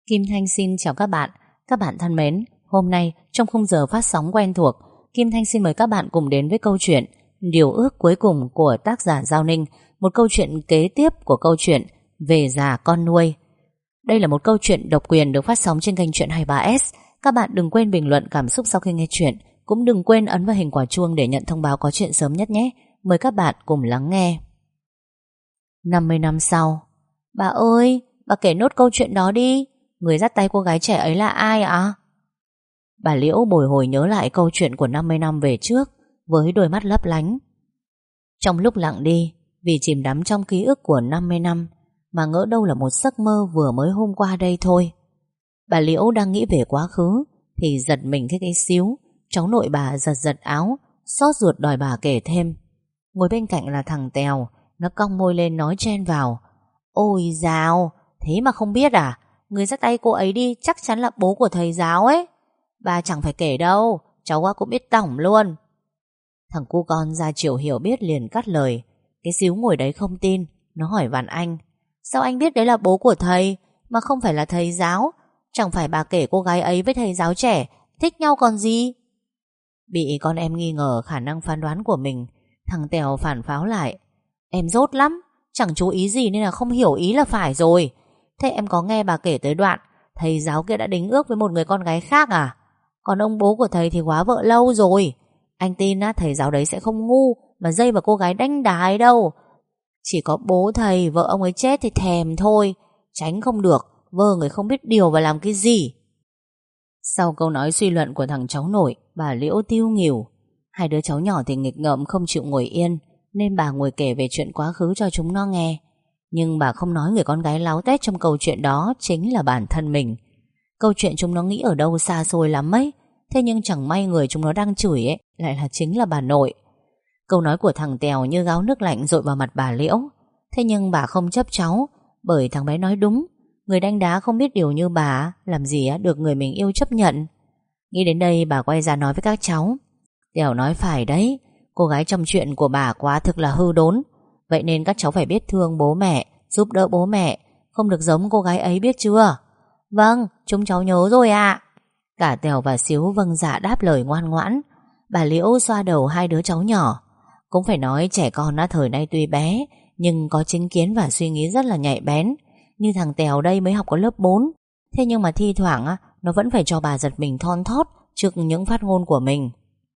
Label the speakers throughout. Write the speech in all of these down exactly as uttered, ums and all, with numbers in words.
Speaker 1: Kim Thanh xin chào các bạn. Các bạn thân mến, hôm nay trong khung giờ phát sóng quen thuộc, Kim Thanh xin mời các bạn cùng đến với câu chuyện Điều ước cuối cùng của tác giả Giao Ninh, một câu chuyện kế tiếp của câu chuyện Về già con nuôi. Đây là một câu chuyện độc quyền được phát sóng trên kênh Chuyện hai mươi ba S. Các bạn đừng quên bình luận cảm xúc sau khi nghe chuyện, cũng đừng quên ấn vào hình quả chuông để nhận thông báo có chuyện sớm nhất nhé. Mời các bạn cùng lắng nghe. năm mươi năm sau. Bà ơi, bà kể nốt câu chuyện đó đi. Người dắt tay cô gái trẻ ấy là ai ạ? Bà Liễu bồi hồi nhớ lại câu chuyện của năm mươi năm về trước với đôi mắt lấp lánh. Trong lúc lặng đi, vì chìm đắm trong ký ức của năm mươi năm mà ngỡ đâu là một giấc mơ vừa mới hôm qua đây thôi. Bà Liễu đang nghĩ về quá khứ thì giật mình cái cái xíu. Cháu nội bà giật giật áo, xót ruột đòi bà kể thêm. Ngồi bên cạnh là thằng Tèo, nó cong môi lên nói chen vào. Ôi dào, thế mà không biết à? Người dắt tay cô ấy đi chắc chắn là bố của thầy giáo ấy. Bà chẳng phải kể đâu, cháu qua cũng biết tổng luôn. Thằng cu con ra chiều hiểu biết liền cắt lời. Cái xíu ngồi đấy không tin. Nó hỏi Vạn Anh, sao anh biết đấy là bố của thầy mà không phải là thầy giáo? Chẳng phải bà kể cô gái ấy với thầy giáo trẻ thích nhau còn gì? Bị con em nghi ngờ khả năng phán đoán của mình, thằng Tèo phản pháo lại. Em dốt lắm, chẳng chú ý gì nên là không hiểu ý là phải rồi. Thế em có nghe bà kể tới đoạn thầy giáo kia đã đính ước với một người con gái khác à? Còn ông bố của thầy thì quá vợ lâu rồi. Anh tin á, thầy giáo đấy sẽ không ngu mà dây vào cô gái đanh đá ấy đâu. Chỉ có bố thầy, vợ ông ấy chết thì thèm thôi. Tránh không được, vơ người không biết điều và làm cái gì. Sau câu nói suy luận của thằng cháu nội, bà Liễu tiêu nghỉu. Hai đứa cháu nhỏ thì nghịch ngợm không chịu ngồi yên, nên bà ngồi kể về chuyện quá khứ cho chúng nó nghe. Nhưng bà không nói người con gái láo tét trong câu chuyện đó chính là bản thân mình. Câu chuyện chúng nó nghĩ ở đâu xa xôi lắm ấy. Thế nhưng chẳng may người chúng nó đang chửi ấy lại là chính là bà nội. Câu nói của thằng Tèo như gáo nước lạnh dội vào mặt bà Liễu. Thế nhưng bà không chấp cháu, bởi thằng bé nói đúng. Người đánh đá không biết điều như bà làm gì được người mình yêu chấp nhận. Nghĩ đến đây bà quay ra nói với các cháu. Tèo nói phải đấy, cô gái trong chuyện của bà quá thực là hư đốn. Vậy nên các cháu phải biết thương bố mẹ, giúp đỡ bố mẹ, không được giống cô gái ấy biết chưa? Vâng, chúng cháu nhớ rồi ạ. Cả Tèo và Xíu vâng dạ đáp lời ngoan ngoãn. Bà Liễu xoa đầu hai đứa cháu nhỏ. Cũng phải nói trẻ con á, thời nay tuy bé nhưng có chính kiến và suy nghĩ rất là nhạy bén. Như thằng Tèo đây mới học có lớp bốn. Thế nhưng mà thi thoảng á, nó vẫn phải cho bà giật mình thon thót trước những phát ngôn của mình.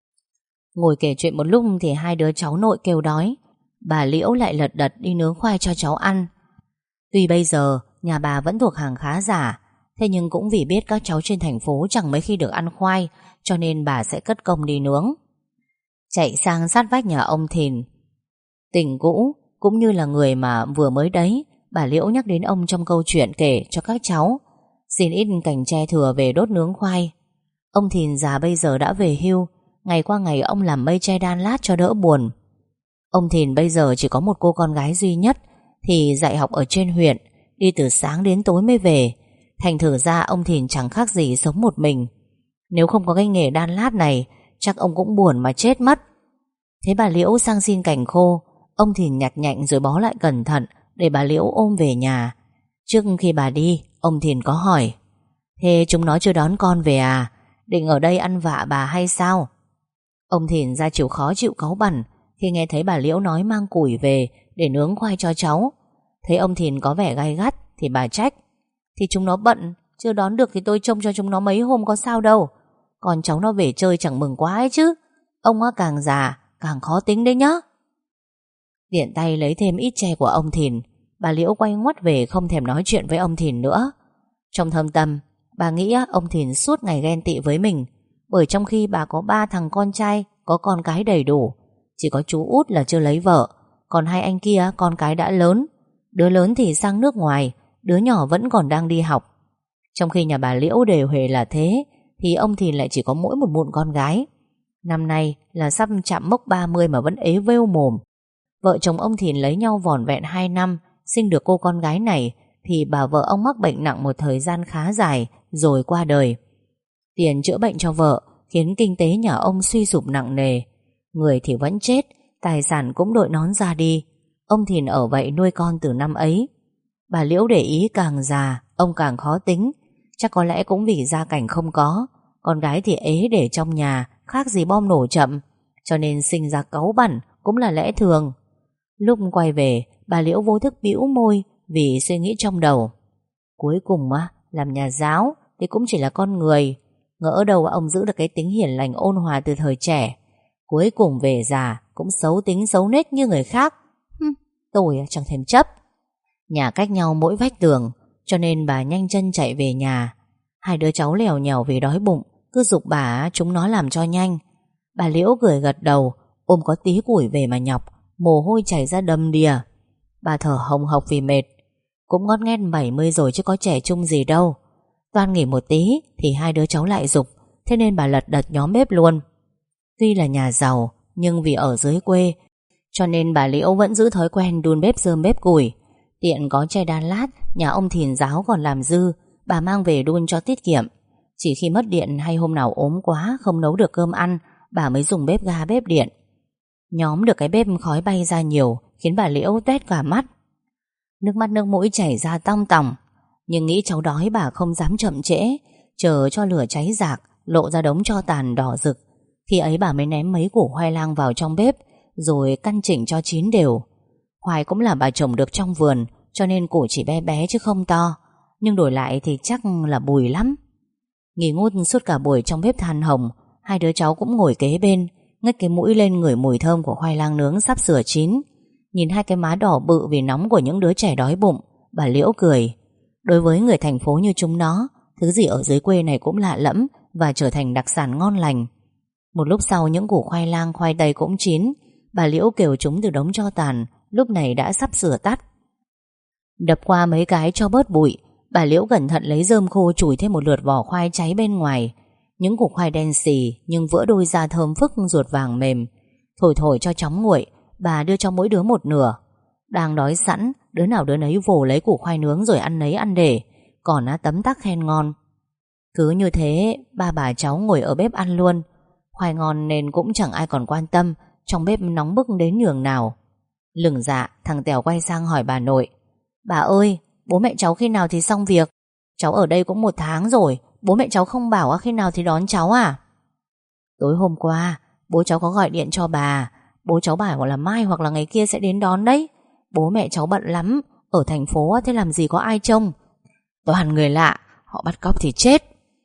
Speaker 1: Ngồi kể chuyện một lúc thì hai đứa cháu nội kêu đói. Bà Liễu lại lật đật đi nướng khoai cho cháu ăn. Tuy bây giờ nhà bà vẫn thuộc hàng khá giả, thế nhưng cũng vì biết các cháu trên thành phố chẳng mấy khi được ăn khoai, cho nên bà sẽ cất công đi nướng. Chạy sang sát vách nhà ông Thìn, tình cũ cũng như là người mà vừa mới đấy, bà Liễu nhắc đến ông trong câu chuyện kể cho các cháu. Xin ít cành tre thừa về đốt nướng khoai. Ông Thìn già bây giờ đã về hưu, ngày qua ngày ông làm mây tre đan lát cho đỡ buồn. Ông Thìn bây giờ chỉ có một cô con gái duy nhất, thì dạy học ở trên huyện, đi từ sáng đến tối mới về. Thành thử ra ông Thìn chẳng khác gì sống một mình. Nếu không có cái nghề đan lát này, chắc ông cũng buồn mà chết mất. Thế bà Liễu sang xin cành khô, ông Thìn nhặt nhạnh rồi bó lại cẩn thận để bà Liễu ôm về nhà. Trước khi bà đi, ông Thìn có hỏi: thế chúng nó chưa đón con về à? Định ở đây ăn vạ bà hay sao? Ông Thìn ra chịu khó chịu cáu bẳn khi nghe thấy bà Liễu nói mang củi về để nướng khoai cho cháu. Thấy ông Thìn có vẻ gay gắt thì bà trách: thì chúng nó bận, chưa đón được thì tôi trông cho chúng nó mấy hôm có sao đâu. Còn cháu nó về chơi chẳng mừng quá ấy chứ. Ông á càng già càng khó tính đấy nhá. Tiện tay lấy thêm ít tre của ông Thìn, bà Liễu quay ngoắt về không thèm nói chuyện với ông Thìn nữa. Trong thâm tâm bà nghĩ ông Thìn suốt ngày ghen tị với mình, bởi trong khi bà có ba thằng con trai, có con cái đầy đủ, chỉ có chú út là chưa lấy vợ. Còn hai anh kia con cái đã lớn, đứa lớn thì sang nước ngoài, đứa nhỏ vẫn còn đang đi học. Trong khi nhà bà Liễu đều huề là thế, thì ông Thìn lại chỉ có mỗi một mụn con gái. Năm nay là sắp chạm mốc ba mươi mà vẫn ế vêu mồm. Vợ chồng ông Thìn lấy nhau vỏn vẹn hai năm, sinh được cô con gái này, thì bà vợ ông mắc bệnh nặng một thời gian khá dài rồi qua đời. Tiền chữa bệnh cho vợ khiến kinh tế nhà ông suy sụp nặng nề. Người thì vẫn chết, tài sản cũng đội nón ra đi. Ông Thìn ở vậy nuôi con từ năm ấy. Bà Liễu để ý càng già ông càng khó tính. Chắc có lẽ cũng vì gia cảnh không có, con gái thì ế để trong nhà, khác gì bom nổ chậm, cho nên sinh ra cáu bẳn cũng là lẽ thường. Lúc quay về, bà Liễu vô thức bĩu môi vì suy nghĩ trong đầu. Cuối cùng á, làm nhà giáo thì cũng chỉ là con người, ngỡ đâu ông giữ được cái tính hiền lành ôn hòa từ thời trẻ, cuối cùng về già cũng xấu tính xấu nết như người khác. Hừm, tôi chẳng thèm chấp. Nhà cách nhau mỗi vách tường, cho nên bà nhanh chân chạy về nhà. Hai đứa cháu lèo nhèo vì đói bụng, cứ giục bà chúng nó làm cho nhanh. Bà Liễu cười gật đầu, ôm có tí củi về mà nhọc, mồ hôi chảy ra đầm đìa. Bà thở hồng hộc vì mệt. Cũng ngót nghét bảy mươi rồi chứ có trẻ trung gì đâu. Toan nghỉ một tí thì hai đứa cháu lại giục, thế nên bà lật đật nhóm bếp luôn. Tuy là nhà giàu, nhưng vì ở dưới quê, cho nên bà Liễu vẫn giữ thói quen đun bếp rơm bếp củi. Tiện có chè đan lát, nhà ông Thìn giáo còn làm dư, bà mang về đun cho tiết kiệm. Chỉ khi mất điện hay hôm nào ốm quá không nấu được cơm ăn, bà mới dùng bếp ga bếp điện. Nhóm được cái bếp khói bay ra nhiều, khiến bà Liễu toét cả mắt. Nước mắt nước mũi chảy ra tong tòng. Nhưng nghĩ cháu đói bà không dám chậm trễ, chờ cho lửa cháy rạc, lộ ra đống tro tàn đỏ rực. Khi ấy bà mới ném mấy củ khoai lang vào trong bếp, rồi căn chỉnh cho chín đều. Khoai cũng là bà trồng được trong vườn, cho nên củ chỉ bé bé chứ không to, nhưng đổi lại thì chắc là bùi lắm. Nghỉ ngút suốt cả buổi trong bếp than hồng, hai đứa cháu cũng ngồi kế bên, ngất cái mũi lên ngửi mùi thơm của khoai lang nướng sắp sửa chín. Nhìn hai cái má đỏ bự vì nóng của những đứa trẻ đói bụng, bà Liễu cười. Đối với người thành phố như chúng nó, thứ gì ở dưới quê này cũng lạ lẫm và trở thành đặc sản ngon lành. Một lúc sau những củ khoai lang khoai tây cũng chín, bà Liễu kêu chúng từ đống tro tàn, lúc này đã sắp sửa tắt. Đập qua mấy cái cho bớt bụi, bà Liễu cẩn thận lấy rơm khô chùi thêm một lượt vỏ khoai cháy bên ngoài. Những củ khoai đen xì nhưng vỡ đôi ra thơm phức ruột vàng mềm. Thổi thổi cho chóng nguội, bà đưa cho mỗi đứa một nửa. Đang đói sẵn, đứa nào đứa nấy vồ lấy củ khoai nướng rồi ăn nấy ăn để, còn á tấm tắc khen ngon. Cứ như thế, ba bà cháu ngồi ở bếp ăn luôn. Khoai ngon nên cũng chẳng ai còn quan tâm trong bếp nóng bức đến nhường nào. Lửng dạ, thằng Tèo quay sang hỏi bà nội: Bà ơi, bố mẹ cháu khi nào thì xong việc? Cháu ở đây cũng một tháng rồi, bố mẹ cháu không bảo khi nào thì đón cháu à? Tối hôm qua, bố cháu có gọi điện cho bà. Bố cháu bảo là mai hoặc là ngày kia sẽ đến đón đấy. Bố mẹ cháu bận lắm, ở thành phố thế làm gì có ai trông. Toàn người lạ, họ bắt cóc thì chết.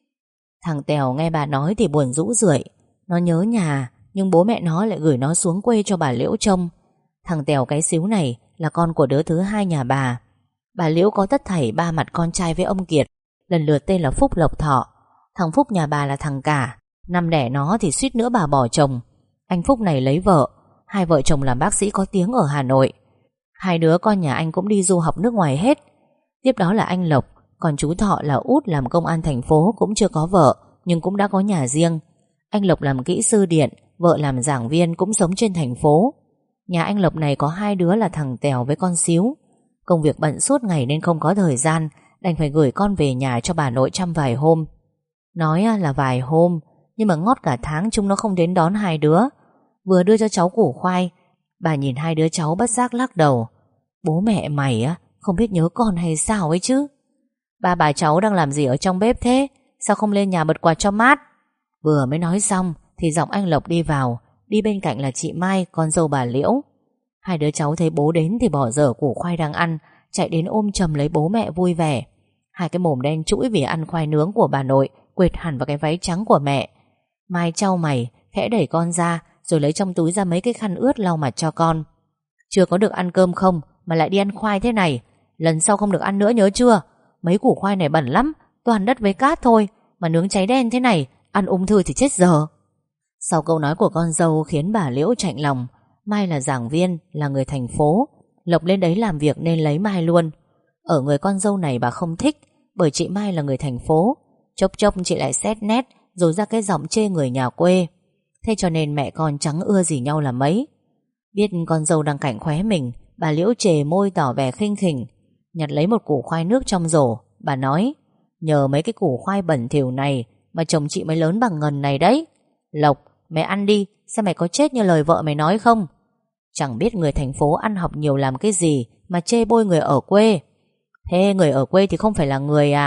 Speaker 1: Thằng Tèo nghe bà nói thì buồn rũ rượi. Nó nhớ nhà, nhưng bố mẹ nó lại gửi nó xuống quê cho bà Liễu trông. Thằng Tèo cái xíu này là con của đứa thứ hai nhà bà. Bà Liễu có tất thảy ba mặt con trai với ông Kiệt, lần lượt tên là Phúc, Lộc, Thọ. Thằng Phúc nhà bà là thằng cả, năm đẻ nó thì suýt nữa bà bỏ chồng. Anh Phúc này lấy vợ, hai vợ chồng làm bác sĩ có tiếng ở Hà Nội. Hai đứa con nhà anh cũng đi du học nước ngoài hết. Tiếp đó là anh Lộc, còn chú Thọ là út làm công an thành phố, cũng chưa có vợ nhưng cũng đã có nhà riêng. Anh Lộc làm kỹ sư điện, vợ làm giảng viên, cũng sống trên thành phố. Nhà anh Lộc này có hai đứa là thằng Tèo với con Xíu. Công việc bận suốt ngày nên không có thời gian, đành phải gửi con về nhà cho bà nội chăm vài hôm. Nói là vài hôm, nhưng mà ngót cả tháng chúng nó không đến đón hai đứa. Vừa đưa cho cháu củ khoai, bà nhìn hai đứa cháu bất giác lắc đầu. Bố mẹ mày á không biết nhớ con hay sao ấy chứ. Ba bà cháu đang làm gì ở trong bếp thế? Sao không lên nhà bật quạt cho mát? Vừa mới nói xong thì giọng anh Lộc đi vào. Đi bên cạnh là chị Mai, con dâu bà Liễu. Hai đứa cháu thấy bố đến thì bỏ dở củ khoai đang ăn, chạy đến ôm chầm lấy bố mẹ vui vẻ. Hai cái mồm đen trũi vì ăn khoai nướng của bà nội quệt hẳn vào cái váy trắng của mẹ. Mai chau mày, khẽ đẩy con ra, rồi lấy trong túi ra mấy cái khăn ướt lau mặt cho con. Chưa có được ăn cơm không mà lại đi ăn khoai thế này, lần sau không được ăn nữa nhớ chưa? Mấy củ khoai này bẩn lắm, toàn đất với cát thôi, mà nướng cháy đen thế này, ăn ung thư thì chết giờ. Sau câu nói của con dâu khiến bà Liễu chạnh lòng. Mai là giảng viên, là người thành phố, Lộc lên đấy làm việc nên lấy Mai luôn. Ở người con dâu này bà không thích, bởi chị Mai là người thành phố. Chốc chốc chị lại xét nét, rồi ra cái giọng chê người nhà quê. Thế cho nên mẹ con chẳng ưa gì nhau là mấy. Biết con dâu đang cảnh khóe mình, bà Liễu chề môi tỏ vẻ khinh khỉnh. Nhặt lấy một củ khoai nước trong rổ, bà nói: Nhờ mấy cái củ khoai bẩn thỉu này mà chồng chị mới lớn bằng ngần này đấy. Lộc, mày ăn đi, xem mày có chết như lời vợ mày nói không. Chẳng biết người thành phố ăn học nhiều làm cái gì mà chê bôi người ở quê. Thế người ở quê thì không phải là người à?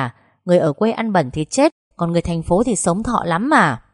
Speaker 1: Người ở quê ăn bẩn thì chết, còn người thành phố thì sống thọ lắm mà.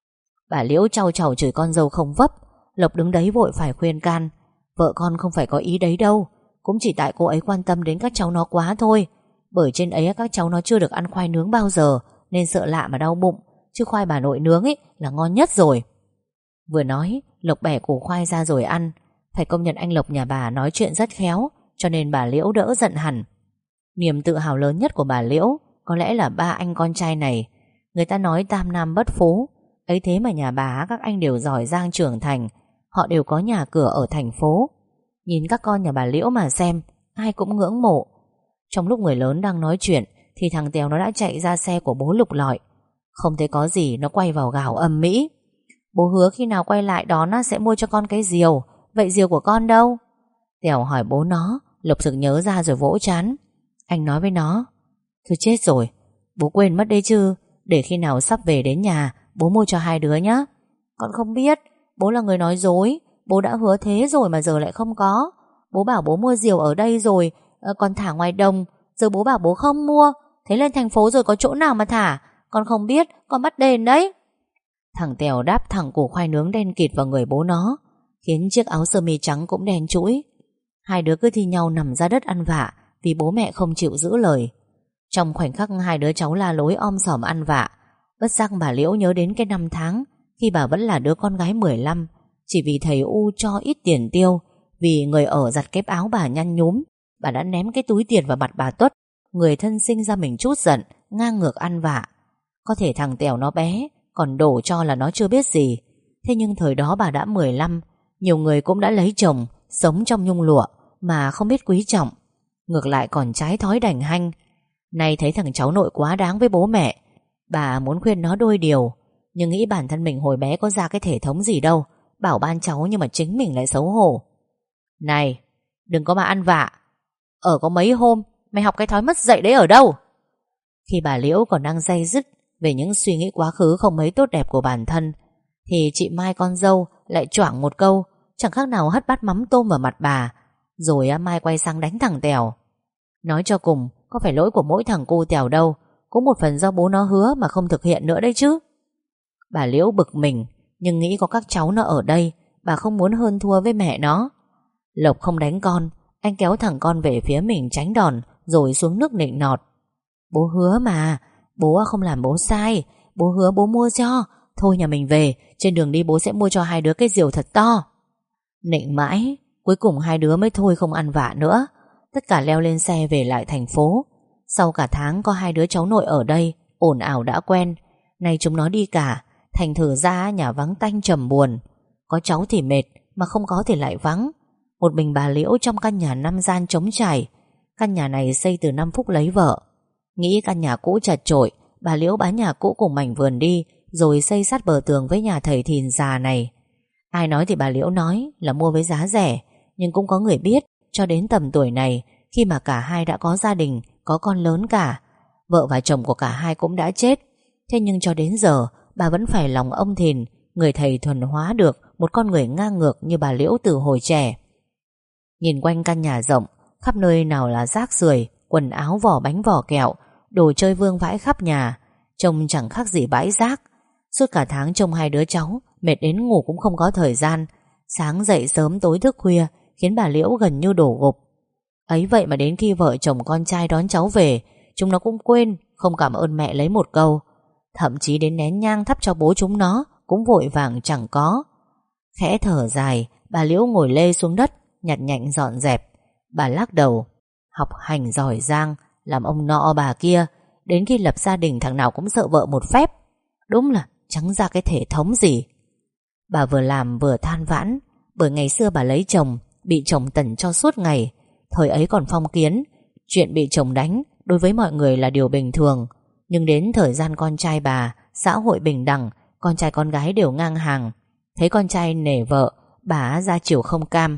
Speaker 1: Bà Liễu trau tràu chửi con dâu không vấp. Lộc đứng đấy vội phải khuyên can: Vợ con không phải có ý đấy đâu, cũng chỉ tại cô ấy quan tâm đến các cháu nó quá thôi. Bởi trên ấy các cháu nó chưa được ăn khoai nướng bao giờ, nên sợ lạ mà đau bụng. Chứ khoai bà nội nướng ấy là ngon nhất rồi. Vừa nói, Lộc bẻ củ khoai ra rồi ăn. Phải công nhận anh Lộc nhà bà nói chuyện rất khéo, cho nên bà Liễu đỡ giận hẳn. Niềm tự hào lớn nhất của bà Liễu có lẽ là ba anh con trai này. Người ta nói tam nam bất phú, ấy thế mà nhà bà các anh đều giỏi giang trưởng thành. Họ đều có nhà cửa ở thành phố. Nhìn các con nhà bà Liễu mà xem, ai cũng ngưỡng mộ. Trong lúc người lớn đang nói chuyện thì thằng Tèo nó đã chạy ra xe của bố lục lọi. Không thấy có gì, nó quay vào gào ầm ĩ: Bố hứa khi nào quay lại đón nó sẽ mua cho con cái diều. Vậy diều của con đâu? Tèo hỏi bố nó. Lộc sực nhớ ra rồi vỗ trán. Anh nói với nó: Thôi chết rồi, bố quên mất đấy chứ. Để khi nào sắp về đến nhà, bố mua cho hai đứa nhá. Con không biết, bố là người nói dối. Bố đã hứa thế rồi mà giờ lại không có. Bố bảo bố mua diều ở đây rồi, còn thả ngoài đồng. Giờ bố bảo bố không mua. Thế lên thành phố rồi có chỗ nào mà thả? Con không biết, con bắt đền đấy. Thằng Tèo đáp thẳng củ khoai nướng đen kịt vào người bố nó, khiến chiếc áo sơ mi trắng cũng đen trũi. Hai đứa cứ thi nhau nằm ra đất ăn vạ vì bố mẹ không chịu giữ lời. Trong khoảnh khắc hai đứa cháu la lối om sòm ăn vạ, bất giác bà Liễu nhớ đến cái năm tháng khi bà vẫn là đứa con gái mười lăm, chỉ vì thầy U cho ít tiền tiêu. Vì người ở giặt kép áo bà nhăn nhúm, bà đã ném cái túi tiền vào mặt bà Tuất. Người thân sinh ra mình trút giận, ngang ngược ăn vạ. Có thể thằng Tèo nó bé, còn đổ cho là nó chưa biết gì. Thế nhưng thời đó bà đã mười lăm. Nhiều người cũng đã lấy chồng, sống trong nhung lụa mà không biết quý trọng, ngược lại còn trái thói đành hanh. Nay thấy thằng cháu nội quá đáng với bố mẹ, bà muốn khuyên nó đôi điều. Nhưng nghĩ bản thân mình hồi bé có ra cái thể thống gì đâu, bảo ban cháu nhưng mà chính mình lại xấu hổ. Này, đừng có mà ăn vạ. Ở có mấy hôm mày học cái thói mất dạy đấy ở đâu? Khi bà Liễu còn đang day dứt về những suy nghĩ quá khứ không mấy tốt đẹp của bản thân, thì chị Mai con dâu lại choảng một câu chẳng khác nào hất bát mắm tôm vào mặt bà. Rồi Mai quay sang đánh thằng Tèo. Nói cho cùng, có phải lỗi của mỗi thằng cu Tèo đâu, cũng một phần do bố nó hứa mà không thực hiện nữa đấy chứ. Bà Liễu bực mình, nhưng nghĩ có các cháu nó ở đây, bà không muốn hơn thua với mẹ nó. Lộc không đánh con, anh kéo thằng con về phía mình tránh đòn, rồi xuống nước nịnh nọt. Bố hứa mà, bố không làm bố sai. Bố hứa bố mua cho. Thôi nhà mình về, trên đường đi bố sẽ mua cho hai đứa cái diều thật to. Nịnh mãi, cuối cùng hai đứa mới thôi không ăn vạ nữa. Tất cả leo lên xe về lại thành phố. Sau cả tháng có hai đứa cháu nội ở đây, ồn ào đã quen. Nay chúng nó đi cả, thành thử ra nhà vắng tanh trầm buồn. Có cháu thì mệt, mà không có thì lại vắng. Một mình bà Liễu trong căn nhà năm gian trống trải. Căn nhà này xây từ năm Phúc lấy vợ. Nghĩ căn nhà cũ chật chội, bà Liễu bán nhà cũ cùng mảnh vườn đi, rồi xây sát bờ tường với nhà thầy Thìn già này. Ai nói thì bà Liễu nói là mua với giá rẻ, nhưng cũng có người biết cho đến tầm tuổi này, khi mà cả hai đã có gia đình, có con lớn cả. Vợ và chồng của cả hai cũng đã chết. Thế nhưng cho đến giờ bà vẫn phải lòng ông Thìn, người thầy thuần hóa được một con người ngang ngược như bà Liễu từ hồi trẻ. Nhìn quanh căn nhà rộng, khắp nơi nào là rác rưởi, quần áo, vỏ bánh vỏ kẹo, đồ chơi vương vãi khắp nhà, trông chẳng khác gì bãi rác. Suốt cả tháng trông hai đứa cháu, mệt đến ngủ cũng không có thời gian. Sáng dậy sớm tối thức khuya, khiến bà Liễu gần như đổ gục. Ấy vậy mà đến khi vợ chồng con trai đón cháu về, chúng nó cũng quên không cảm ơn mẹ lấy một câu. Thậm chí đến nén nhang thắp cho bố chúng nó cũng vội vàng chẳng có. Khẽ thở dài, bà Liễu ngồi lê xuống đất, nhặt nhạnh dọn dẹp. Bà lắc đầu. Học hành giỏi giang, làm ông nọ bà kia, đến khi lập gia đình thằng nào cũng sợ vợ một phép. Đúng là chẳng ra cái thể thống gì. Bà vừa làm vừa than vãn, bởi ngày xưa bà lấy chồng, bị chồng tẩn cho suốt ngày. Thời ấy còn phong kiến, chuyện bị chồng đánh đối với mọi người là điều bình thường. Nhưng đến thời gian con trai bà, xã hội bình đẳng, con trai con gái đều ngang hàng. Thấy con trai nể vợ, bà ra chiều không cam.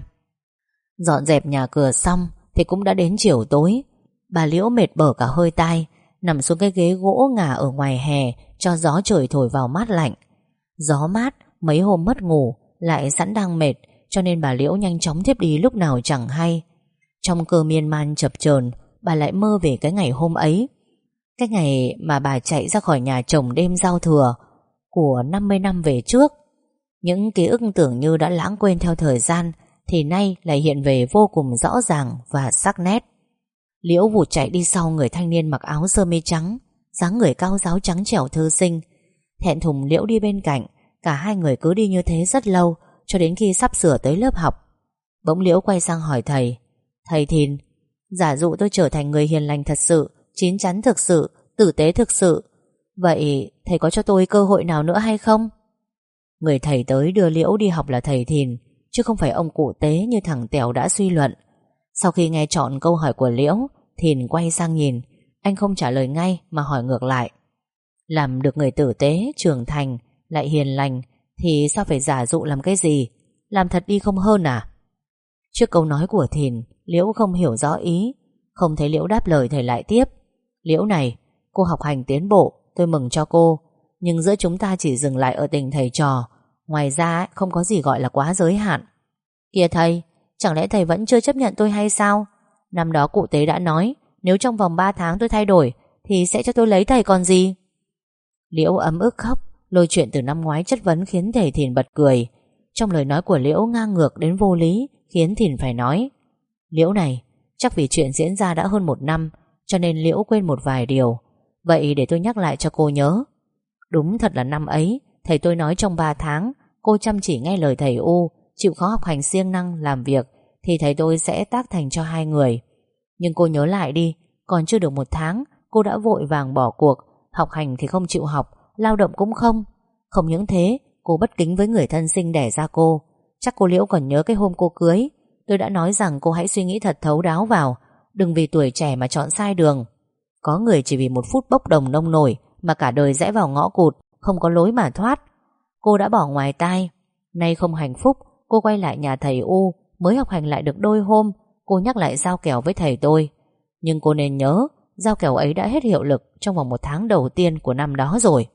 Speaker 1: Dọn dẹp nhà cửa xong thì cũng đã đến chiều tối. Bà Liễu mệt bở cả hơi tai, nằm xuống cái ghế gỗ ngả ở ngoài hè, cho gió trời thổi vào mát lạnh. Gió mát, mấy hôm mất ngủ, lại sẵn đang mệt, cho nên bà Liễu nhanh chóng thiếp đi lúc nào chẳng hay. Trong cơn miên man chập chờn, bà lại mơ về cái ngày hôm ấy. Cái ngày mà bà chạy ra khỏi nhà chồng đêm giao thừa của năm mươi năm về trước, những ký ức tưởng như đã lãng quên theo thời gian thì nay lại hiện về vô cùng rõ ràng và sắc nét. Liễu vụt chạy đi sau người thanh niên mặc áo sơ mi trắng, dáng người cao ráo trắng trẻo thư sinh. Thẹn thùng Liễu đi bên cạnh. Cả hai người cứ đi như thế rất lâu, cho đến khi sắp sửa tới lớp học. Bỗng Liễu quay sang hỏi thầy: Thầy Thìn, giả dụ tôi trở thành người hiền lành thật sự, chín chắn thực sự, tử tế thực sự, vậy thầy có cho tôi cơ hội nào nữa hay không? Người thầy tới đưa Liễu đi học là thầy Thìn, chứ không phải ông cụ tế như thằng Tèo đã suy luận. Sau khi nghe trọn câu hỏi của Liễu, Thìn quay sang nhìn. Anh không trả lời ngay mà hỏi ngược lại: làm được người tử tế, trưởng thành, lại hiền lành thì sao phải giả dụ làm cái gì? Làm thật đi không hơn à? Trước câu nói của Thìn, Liễu không hiểu rõ ý. Không thấy Liễu đáp lời, thầy lại tiếp: Liễu này, cô học hành tiến bộ, tôi mừng cho cô, nhưng giữa chúng ta chỉ dừng lại ở tình thầy trò. Ngoài ra không có gì gọi là quá giới hạn. Kìa thầy, chẳng lẽ thầy vẫn chưa chấp nhận tôi hay sao? Năm đó cụ tế đã nói nếu trong vòng ba tháng tôi thay đổi thì sẽ cho tôi lấy thầy còn gì. Liễu ấm ức khóc. Lôi chuyện từ năm ngoái chất vấn khiến thầy Thìn bật cười. Trong lời nói của Liễu ngang ngược đến vô lý, khiến Thìn phải nói: Liễu này, chắc vì chuyện diễn ra đã hơn một năm, cho nên Liễu quên một vài điều. Vậy để tôi nhắc lại cho cô nhớ. Đúng thật là năm ấy, thầy tôi nói trong ba tháng cô chăm chỉ nghe lời thầy U, chịu khó học hành siêng năng làm việc, thì thầy tôi sẽ tác thành cho hai người. Nhưng cô nhớ lại đi, còn chưa được một tháng cô đã vội vàng bỏ cuộc. Học hành thì không chịu học, lao động cũng không. Không những thế, cô bất kính với người thân sinh đẻ ra cô. Chắc cô Liễu còn nhớ cái hôm cô cưới, tôi đã nói rằng cô hãy suy nghĩ thật thấu đáo vào, đừng vì tuổi trẻ mà chọn sai đường. Có người chỉ vì một phút bốc đồng nông nổi mà cả đời rẽ vào ngõ cụt, không có lối mà thoát. Cô đã bỏ ngoài tai. Nay không hạnh phúc, cô quay lại nhà thầy U. Mới học hành lại được đôi hôm, cô nhắc lại giao kèo với thầy tôi. Nhưng cô nên nhớ, giao kèo ấy đã hết hiệu lực trong vòng một tháng đầu tiên của năm đó rồi.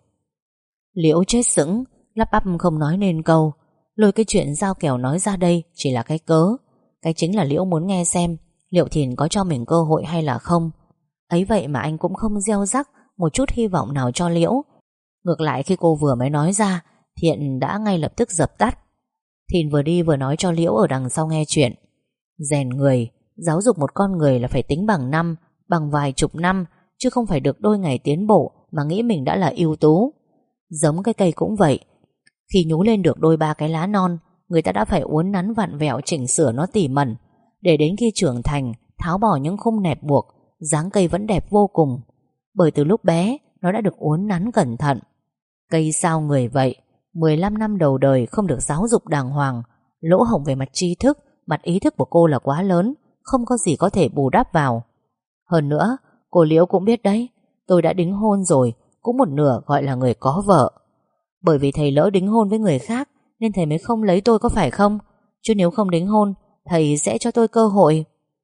Speaker 1: Liễu chết sững, lắp bắp không nói nên câu. Lôi cái chuyện giao kèo nói ra đây chỉ là cái cớ. Cái chính là Liễu muốn nghe xem liệu Thìn có cho mình cơ hội hay là không. Ấy vậy mà anh cũng không gieo rắc một chút hy vọng nào cho Liễu. Ngược lại khi cô vừa mới nói ra, Thiện đã ngay lập tức dập tắt. Thìn vừa đi vừa nói cho Liễu ở đằng sau nghe chuyện. Rèn người, giáo dục một con người là phải tính bằng năm, bằng vài chục năm, chứ không phải được đôi ngày tiến bộ mà nghĩ mình đã là ưu tú. Giống cái cây cũng vậy, khi nhú lên được đôi ba cái lá non, người ta đã phải uốn nắn vặn vẹo chỉnh sửa nó tỉ mẩn, để đến khi trưởng thành, tháo bỏ những khung nẹp buộc, dáng cây vẫn đẹp vô cùng. Bởi từ lúc bé nó đã được uốn nắn cẩn thận. Cây sao người vậy, mười lăm năm đầu đời không được giáo dục đàng hoàng, lỗ hổng về mặt tri thức, mặt ý thức của cô là quá lớn, không có gì có thể bù đắp vào. Hơn nữa, cô Liễu cũng biết đấy, tôi đã đính hôn rồi, cũng một nửa gọi là người có vợ. Bởi vì thầy lỡ đính hôn với người khác nên thầy mới không lấy tôi, có phải không? Chứ nếu không đính hôn, thầy sẽ cho tôi cơ hội.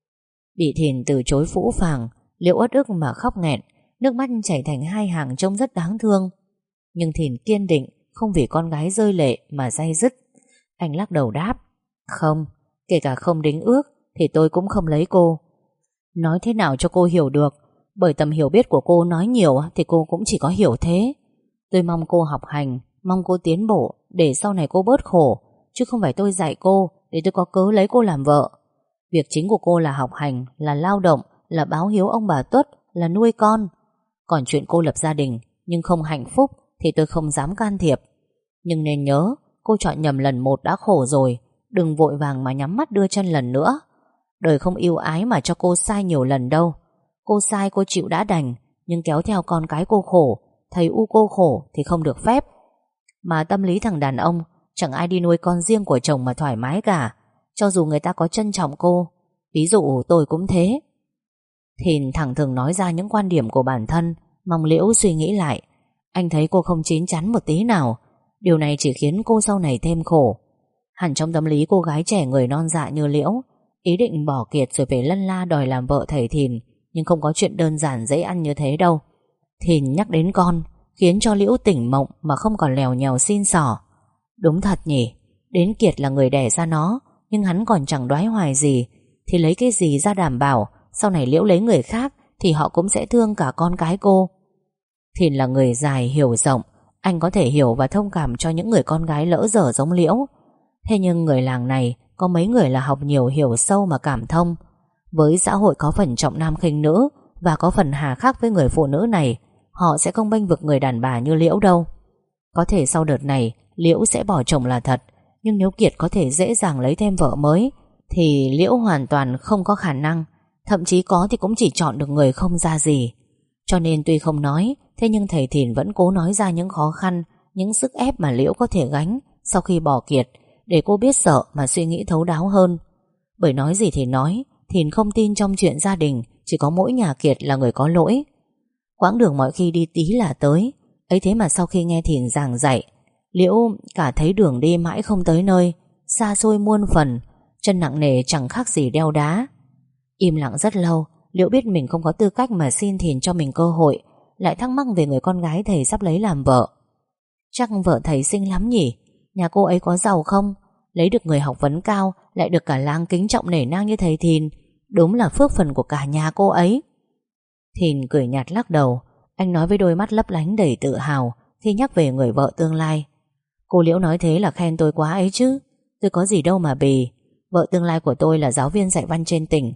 Speaker 1: Bị Thìn từ chối phũ phàng, Liễu uất ức mà khóc nghẹn, nước mắt chảy thành hai hàng trông rất đáng thương. Nhưng Thìn kiên định, không vì con gái rơi lệ mà day dứt. Anh lắc đầu đáp: Không, kể cả không đính ước thì tôi cũng không lấy cô. Nói thế nào cho cô hiểu được? Bởi tầm hiểu biết của cô nói nhiều thì cô cũng chỉ có hiểu thế. Tôi mong cô học hành, mong cô tiến bộ, để sau này cô bớt khổ, chứ không phải tôi dạy cô để tôi có cớ lấy cô làm vợ. Việc chính của cô là học hành, là lao động, là báo hiếu ông bà Tuất, là nuôi con. Còn chuyện cô lập gia đình nhưng không hạnh phúc thì tôi không dám can thiệp. Nhưng nên nhớ, cô chọn nhầm lần một đã khổ rồi, đừng vội vàng mà nhắm mắt đưa chân lần nữa. Đời không yêu ái mà cho cô sai nhiều lần đâu. Cô sai cô chịu đã đành, nhưng kéo theo con cái cô khổ, thầy U cô khổ thì không được phép. Mà tâm lý thằng đàn ông, chẳng ai đi nuôi con riêng của chồng mà thoải mái cả, cho dù người ta có trân trọng cô. Ví dụ tôi cũng thế. Thìn thẳng thừng nói ra những quan điểm của bản thân, mong Liễu suy nghĩ lại. Anh thấy cô không chín chắn một tí nào. Điều này chỉ khiến cô sau này thêm khổ. Hẳn trong tâm lý cô gái trẻ người non dạ như Liễu, ý định bỏ kiệt rồi về lân la đòi làm vợ thầy Thìn. Nhưng không có chuyện đơn giản dễ ăn như thế đâu. Thìn nhắc đến con khiến cho Liễu tỉnh mộng mà không còn lèo nhèo xin xỏ. Đúng thật nhỉ, đến Kiệt là người đẻ ra nó, nhưng hắn còn chẳng đoái hoài gì, thì lấy cái gì ra đảm bảo sau này Liễu lấy người khác thì họ cũng sẽ thương cả con cái cô. Thìn là người dài hiểu rộng, anh có thể hiểu và thông cảm cho những người con gái lỡ dở giống Liễu. Thế nhưng người làng này có mấy người là học nhiều hiểu sâu mà cảm thông. Với xã hội có phần trọng nam khinh nữ và có phần hà khắc với người phụ nữ này, họ sẽ không bênh vực người đàn bà như Liễu đâu. Có thể sau đợt này Liễu sẽ bỏ chồng là thật, nhưng nếu Kiệt có thể dễ dàng lấy thêm vợ mới thì Liễu hoàn toàn không có khả năng. Thậm chí có thì cũng chỉ chọn được người không ra gì. Cho nên tuy không nói, thế nhưng thầy Thìn vẫn cố nói ra những khó khăn, những sức ép mà Liễu có thể gánh sau khi bỏ Kiệt, để cô biết sợ mà suy nghĩ thấu đáo hơn. Bởi nói gì thì nói, Thìn không tin trong chuyện gia đình chỉ có mỗi nhà Kiệt là người có lỗi. Quãng đường mọi khi đi tí là tới, ấy thế mà sau khi nghe Thìn giảng dạy, Liễu cả thấy đường đi mãi không tới nơi, xa xôi muôn phần, chân nặng nề chẳng khác gì đeo đá. Im lặng rất lâu, Liễu biết mình không có tư cách mà xin Thìn cho mình cơ hội, lại thắc mắc về người con gái thầy sắp lấy làm vợ. Chắc vợ thầy xinh lắm nhỉ? Nhà cô ấy có giàu không? Lấy được người học vấn cao, lại được cả làng kính trọng nể nang như thầy Thìn, đúng là phước phần của cả nhà cô ấy. Thìn cười nhạt lắc đầu. Anh nói với đôi mắt lấp lánh đầy tự hào khi nhắc về người vợ tương lai. Cô Liễu nói thế là khen tôi quá ấy chứ. Tôi có gì đâu mà bì. Vợ tương lai của tôi là giáo viên dạy văn trên tỉnh.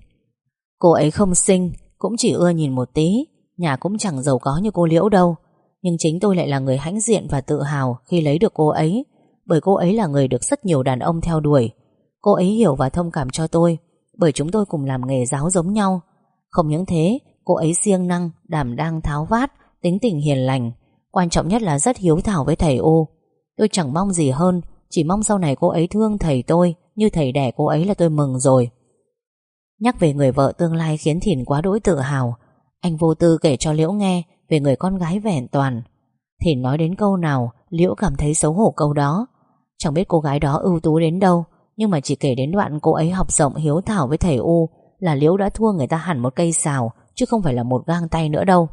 Speaker 1: Cô ấy không xinh, cũng chỉ ưa nhìn một tí, nhà cũng chẳng giàu có như cô Liễu đâu. Nhưng chính tôi lại là người hãnh diện và tự hào khi lấy được cô ấy, bởi cô ấy là người được rất nhiều đàn ông theo đuổi. Cô ấy hiểu và thông cảm cho tôi, bởi chúng tôi cùng làm nghề giáo giống nhau. Không những thế, cô ấy siêng năng, đảm đang tháo vát, tính tình hiền lành, quan trọng nhất là rất hiếu thảo với thầy U. Tôi chẳng mong gì hơn, chỉ mong sau này cô ấy thương thầy tôi như thầy đẻ cô ấy là tôi mừng rồi. Nhắc về người vợ tương lai khiến Thìn quá đỗi tự hào. Anh vô tư kể cho Liễu nghe về người con gái vẹn toàn. Thìn nói đến câu nào, Liễu cảm thấy xấu hổ câu đó. Chẳng biết cô gái đó ưu tú đến đâu, nhưng mà chỉ kể đến đoạn cô ấy học rộng hiếu thảo với thầy U là Liễu đã thua người ta hẳn một cây sào, chứ không phải là một gang tay nữa đâu.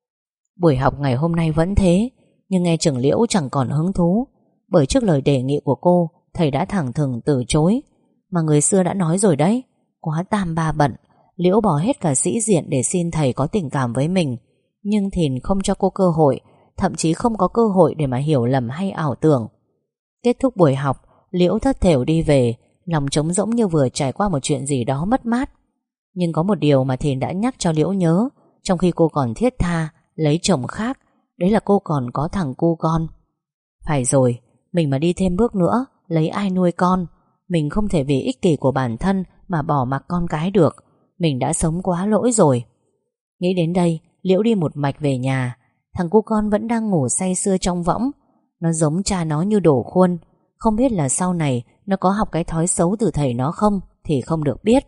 Speaker 1: Buổi học ngày hôm nay vẫn thế, nhưng nghe chừng Liễu chẳng còn hứng thú, bởi trước lời đề nghị của cô, thầy đã thẳng thừng từ chối. Mà người xưa đã nói rồi đấy, quá tam ba bận, Liễu bỏ hết cả sĩ diện để xin thầy có tình cảm với mình. Nhưng Thìn không cho cô cơ hội, thậm chí không có cơ hội để mà hiểu lầm hay ảo tưởng. Kết thúc buổi học, Liễu thất thểu đi về, lòng trống rỗng như vừa trải qua một chuyện gì đó mất mát. Nhưng có một điều mà Thìn đã nhắc cho Liễu nhớ, trong khi cô còn thiết tha lấy chồng khác, đấy là cô còn có thằng cu con. Phải rồi, mình mà đi thêm bước nữa, lấy ai nuôi con? Mình không thể vì ích kỷ của bản thân mà bỏ mặc con cái được. Mình đã sống quá lỗi rồi. Nghĩ đến đây, Liễu đi một mạch về nhà. Thằng cu con vẫn đang ngủ say sưa trong võng. Nó giống cha nó như đổ khuôn. Không biết là sau này nó có học cái thói xấu từ thầy nó không thì không được biết.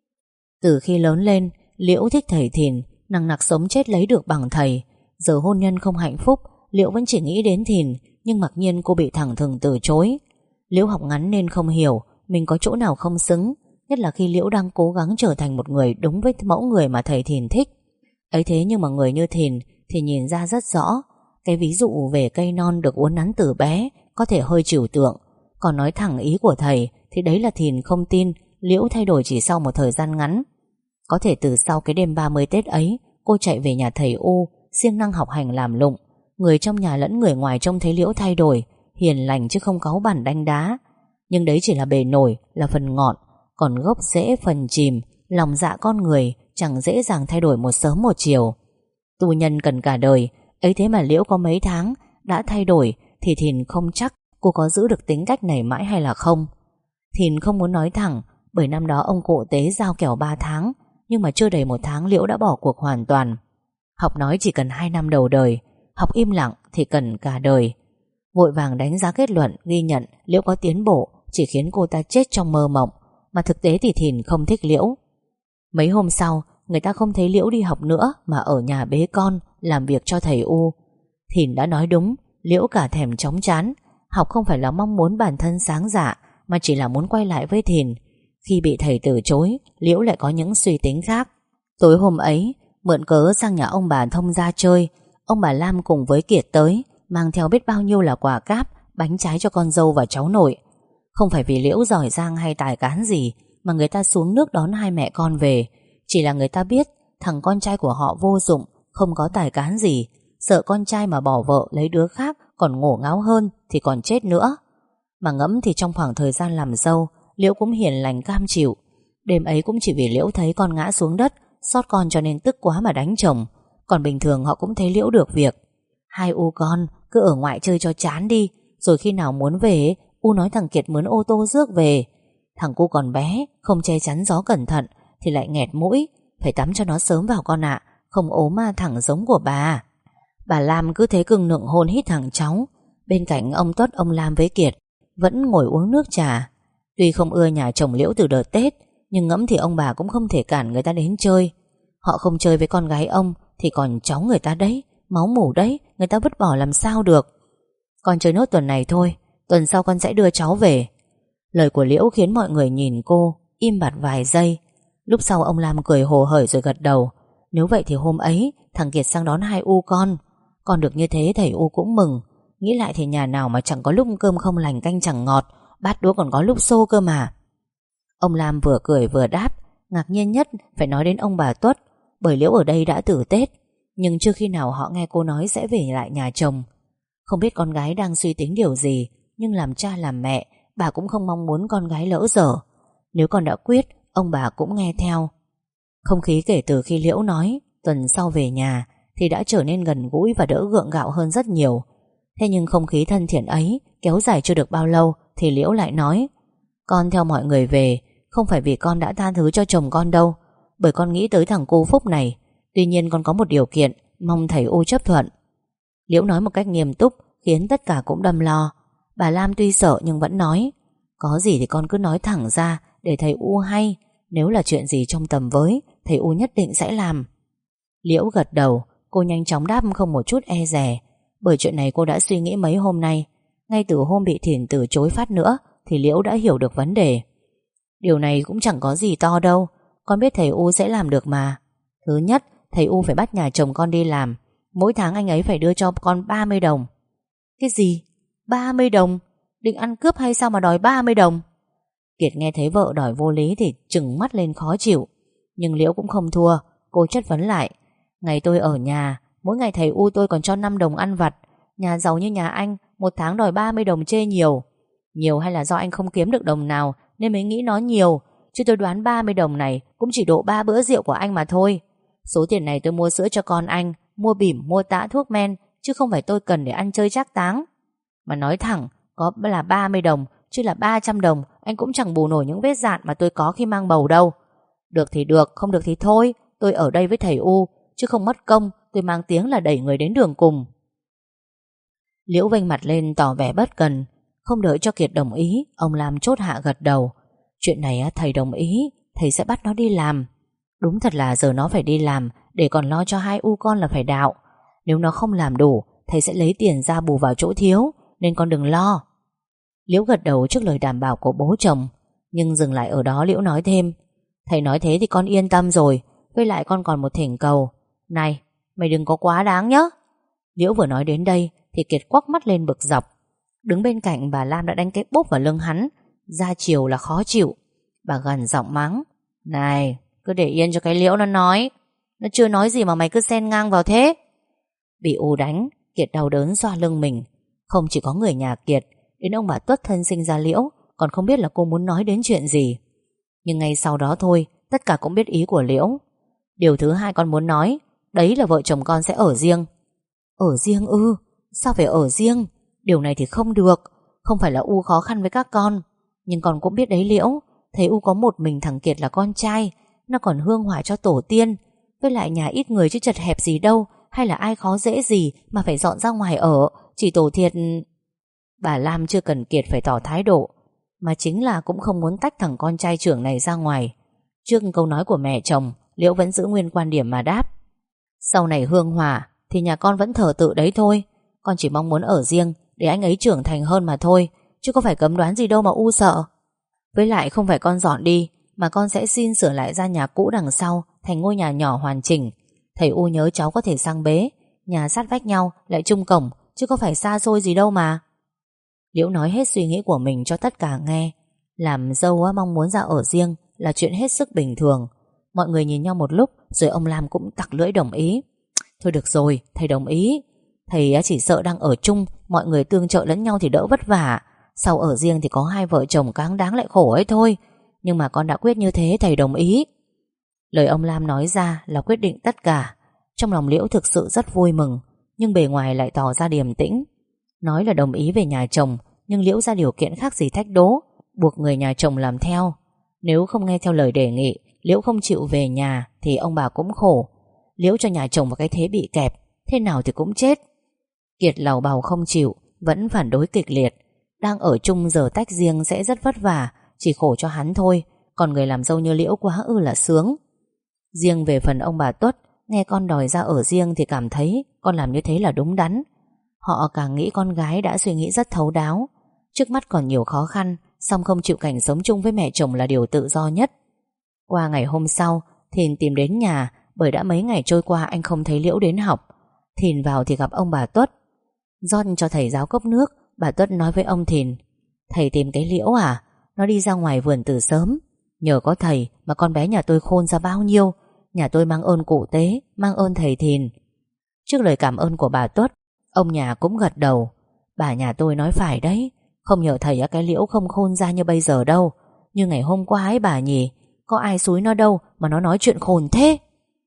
Speaker 1: Từ khi lớn lên, Liễu thích thầy Thìn, nằng nặc sống chết lấy được bằng thầy. Giờ hôn nhân không hạnh phúc, Liễu vẫn chỉ nghĩ đến Thìn, nhưng mặc nhiên cô bị thẳng thừng từ chối. Liễu học ngắn nên không hiểu mình có chỗ nào không xứng, nhất là khi Liễu đang cố gắng trở thành một người đúng với mẫu người mà thầy Thìn thích. Ấy thế nhưng mà người như Thìn thì nhìn ra rất rõ. Cái ví dụ về cây non được uốn nắn từ bé có thể hơi trừu tượng, còn nói thẳng ý của thầy thì đấy là Thìn không tin Liễu thay đổi chỉ sau một thời gian ngắn. Có thể từ sau cái đêm ba mươi Tết ấy, cô chạy về nhà thầy U, siêng năng học hành làm lụng. Người trong nhà lẫn người ngoài trông thấy Liễu thay đổi, hiền lành chứ không cáu bẳn đánh đá. Nhưng đấy chỉ là bề nổi, là phần ngọn, còn gốc rễ phần chìm, lòng dạ con người chẳng dễ dàng thay đổi một sớm một chiều. Tu nhân cần cả đời, ấy thế mà Liễu có mấy tháng đã thay đổi thì Thìn không chắc cô có giữ được tính cách này mãi hay là không. Thìn không muốn nói thẳng, bởi năm đó ông cụ tế giao kèo ba tháng, nhưng mà chưa đầy một tháng Liễu đã bỏ cuộc hoàn toàn. Học nói chỉ cần hai năm đầu đời, học im lặng thì cần cả đời. Vội vàng đánh giá kết luận, ghi nhận Liễu có tiến bộ chỉ khiến cô ta chết trong mơ mộng, mà thực tế thì Thìn không thích Liễu. Mấy hôm sau, người ta không thấy Liễu đi học nữa mà ở nhà bế con, làm việc cho thầy U. Thìn đã nói đúng, Liễu cả thèm chóng chán. Học không phải là mong muốn bản thân sáng dạ, mà chỉ là muốn quay lại với Thìn. Khi bị thầy từ chối, Liễu lại có những suy tính khác. Tối hôm ấy, mượn cớ sang nhà ông bà Thông ra chơi, ông bà Lam cùng với Kiệt tới, mang theo biết bao nhiêu là quà cáp, bánh trái cho con dâu và cháu nội. Không phải vì Liễu giỏi giang hay tài cán gì mà người ta xuống nước đón hai mẹ con về, chỉ là người ta biết thằng con trai của họ vô dụng, không có tài cán gì, sợ con trai mà bỏ vợ lấy đứa khác còn ngổ ngáo hơn thì còn chết nữa. Mà ngẫm thì trong khoảng thời gian làm dâu, Liễu cũng hiền lành cam chịu. Đêm ấy cũng chỉ vì Liễu thấy con ngã xuống đất, xót con cho nên tức quá mà đánh chồng. Còn bình thường họ cũng thấy Liễu được việc. Hai u con cứ ở ngoại chơi cho chán đi, rồi khi nào muốn về U nói thằng Kiệt mướn ô tô rước về. Thằng cu còn bé, không che chắn gió cẩn thận thì lại nghẹt mũi. Phải tắm cho nó sớm vào con ạ, không ốm mà thẳng giống của bà. Bà Lam cứ thế cưng nựng hôn hít thằng cháu. Bên cạnh ông Tuất, ông Lam với Kiệt vẫn ngồi uống nước trà. Tuy không ưa nhà chồng Liễu từ đợt Tết, nhưng ngẫm thì ông bà cũng không thể cản người ta đến chơi. Họ không chơi với con gái ông thì còn cháu người ta đấy, máu mủ đấy, người ta vứt bỏ làm sao được. Con chơi nốt tuần này thôi, tuần sau con sẽ đưa cháu về. Lời của Liễu khiến mọi người nhìn cô im bặt vài giây. Lúc sau ông Lam cười hồ hởi rồi gật đầu. Nếu vậy thì hôm ấy thằng Kiệt sang đón hai u con. Con được như thế thầy U cũng mừng. Nghĩ lại thì nhà nào mà chẳng có lúc cơm không lành canh chẳng ngọt, bát đũa còn có lúc xô cơ mà. Ông Lam vừa cười vừa đáp. Ngạc nhiên nhất phải nói đến ông bà Tuất, bởi Liễu ở đây đã từ Tết, nhưng chưa khi nào họ nghe cô nói sẽ về lại nhà chồng. Không biết con gái đang suy tính điều gì, nhưng làm cha làm mẹ, bà cũng không mong muốn con gái lỡ dở. Nếu con đã quyết, ông bà cũng nghe theo. Không khí kể từ khi Liễu nói tuần sau về nhà thì đã trở nên gần gũi và đỡ gượng gạo hơn rất nhiều. Thế nhưng không khí thân thiện ấy kéo dài chưa được bao lâu thì Liễu lại nói: Con theo mọi người về không phải vì con đã tha thứ cho chồng con đâu, bởi con nghĩ tới thằng cô Phúc này. Tuy nhiên con có một điều kiện, mong thầy U chấp thuận. Liễu nói một cách nghiêm túc khiến tất cả cũng đâm lo. Bà Lam tuy sợ nhưng vẫn nói: Có gì thì con cứ nói thẳng ra để thầy U hay. Nếu là chuyện gì trong tầm với, thầy U nhất định sẽ làm. Liễu gật đầu. Cô nhanh chóng đáp không một chút e dè, bởi chuyện này cô đã suy nghĩ mấy hôm nay. Ngay từ hôm bị Thìn từ chối phát nữa thì Liễu đã hiểu được vấn đề. Điều này cũng chẳng có gì to đâu, con biết thầy U sẽ làm được mà. Thứ nhất, thầy U phải bắt nhà chồng con đi làm. Mỗi tháng anh ấy phải đưa cho con ba mươi đồng. Cái gì? ba mươi đồng? Định ăn cướp hay sao mà đòi ba mươi đồng? Kiệt nghe thấy vợ đòi vô lý thì trừng mắt lên khó chịu. Nhưng Liễu cũng không thua. Cô chất vấn lại: Ngày tôi ở nhà, mỗi ngày thầy U tôi còn cho năm đồng ăn vặt. Nhà giàu như nhà anh, một tháng đòi ba mươi đồng chê nhiều. Nhiều hay là do anh không kiếm được đồng nào nên mới nghĩ nó nhiều, chứ tôi đoán ba mươi đồng này cũng chỉ độ ba bữa rượu của anh mà thôi. Số tiền này tôi mua sữa cho con anh, mua bỉm, mua tã thuốc men, chứ không phải tôi cần để ăn chơi trác táng. Mà nói thẳng, có là ba mươi đồng chứ là ba trăm đồng anh cũng chẳng bù nổi những vết dạn mà tôi có khi mang bầu đâu. Được thì được, không được thì thôi. Tôi ở đây với thầy U, chứ không mất công tôi mang tiếng là đẩy người đến đường cùng. Liễu vênh mặt lên tỏ vẻ bất cần. Không đợi cho Kiệt đồng ý, ông Lam chốt hạ gật đầu. Chuyện này thầy đồng ý, thầy sẽ bắt nó đi làm. Đúng thật là giờ nó phải đi làm, để còn lo cho hai u con là phải đạo. Nếu nó không làm đủ, thầy sẽ lấy tiền ra bù vào chỗ thiếu, nên con đừng lo. Liễu gật đầu trước lời đảm bảo của bố chồng. Nhưng dừng lại ở đó, Liễu nói thêm: Thầy nói thế thì con yên tâm rồi. Với lại con còn một thỉnh cầu. Này, mày đừng có quá đáng nhá. Liễu vừa nói đến đây thì Kiệt quắc mắt lên bực dọc. Đứng bên cạnh bà Lam đã đánh cái bốp vào lưng hắn. Ra chiều là khó chịu. Bà gằn giọng mắng: Này, cứ để yên cho cái Liễu nó nói. Nó chưa nói gì mà mày cứ xen ngang vào thế. Bị U đánh, Kiệt đau đớn xoa lưng mình. Không chỉ có người nhà Kiệt, đến ông bà Tuất thân sinh ra Liễu còn không biết là cô muốn nói đến chuyện gì. Nhưng ngay sau đó thôi, tất cả cũng biết ý của Liễu. Điều thứ hai con muốn nói, đấy là vợ chồng con sẽ ở riêng. Ở riêng ư? Sao phải ở riêng? Điều này thì không được. Không phải là U khó khăn với các con, nhưng con cũng biết đấy Liễu, thầy U có một mình thằng Kiệt là con trai, nó còn hương hỏa cho tổ tiên. Với lại nhà ít người chứ chật hẹp gì đâu, hay là ai khó dễ gì mà phải dọn ra ngoài ở. Chỉ tổ thiệt. Bà Lam chưa cần Kiệt phải tỏ thái độ, mà chính là cũng không muốn tách thằng con trai trưởng này ra ngoài. Trước câu nói của mẹ chồng, Liễu vẫn giữ nguyên quan điểm mà đáp: Sau này hương hòa thì nhà con vẫn thờ tự đấy thôi. Con chỉ mong muốn ở riêng để anh ấy trưởng thành hơn mà thôi, chứ có phải cấm đoán gì đâu mà U sợ. Với lại không phải con dọn đi, mà con sẽ xin sửa lại ra nhà cũ đằng sau thành ngôi nhà nhỏ hoàn chỉnh. Thầy U nhớ cháu có thể sang bế. Nhà sát vách nhau lại chung cổng, chứ có phải xa xôi gì đâu mà. Liễu nói hết suy nghĩ của mình cho tất cả nghe. Làm dâu mong muốn ra ở riêng là chuyện hết sức bình thường. Mọi người nhìn nhau một lúc, rồi ông Lam cũng tặc lưỡi đồng ý. Thôi được rồi, thầy đồng ý. Thầy chỉ sợ đang ở chung, mọi người tương trợ lẫn nhau thì đỡ vất vả. Sau ở riêng thì có hai vợ chồng cáng đáng lại khổ ấy thôi. Nhưng mà con đã quyết như thế, thầy đồng ý. Lời ông Lam nói ra là quyết định tất cả. Trong lòng Liễu thực sự rất vui mừng, nhưng bề ngoài lại tỏ ra điềm tĩnh. Nói là đồng ý về nhà chồng, nhưng Liễu ra điều kiện khác gì thách đố, buộc người nhà chồng làm theo. Nếu không nghe theo lời đề nghị, Liễu không chịu về nhà thì ông bà cũng khổ. Liễu cho nhà chồng vào cái thế bị kẹp, thế nào thì cũng chết. Kiệt lầu bầu không chịu, vẫn phản đối kịch liệt. Đang ở chung giờ tách riêng sẽ rất vất vả, chỉ khổ cho hắn thôi. Còn người làm dâu như Liễu quá ư là sướng. Riêng về phần ông bà Tuất, nghe con đòi ra ở riêng thì cảm thấy con làm như thế là đúng đắn. Họ càng nghĩ con gái đã suy nghĩ rất thấu đáo. Trước mắt còn nhiều khó khăn, song không chịu cảnh sống chung với mẹ chồng là điều tự do nhất. Qua ngày hôm sau, Thìn tìm đến nhà, bởi đã mấy ngày trôi qua anh không thấy Liễu đến học. Thìn vào thì gặp ông bà Tuất. rót cho thầy giáo cốc nước, bà Tuất nói với ông Thìn: Thầy tìm cái Liễu à? Nó đi ra ngoài vườn từ sớm. Nhờ có thầy mà con bé nhà tôi khôn ra bao nhiêu. Nhà tôi mang ơn cụ Tế, mang ơn thầy Thìn. Trước lời cảm ơn của bà Tuất, ông nhà cũng gật đầu. Bà nhà tôi nói phải đấy, không nhờ thầy cái Liễu không khôn ra như bây giờ đâu. Như ngày hôm qua ấy bà nhỉ, có ai xúi nó đâu mà nó nói chuyện khôn thế.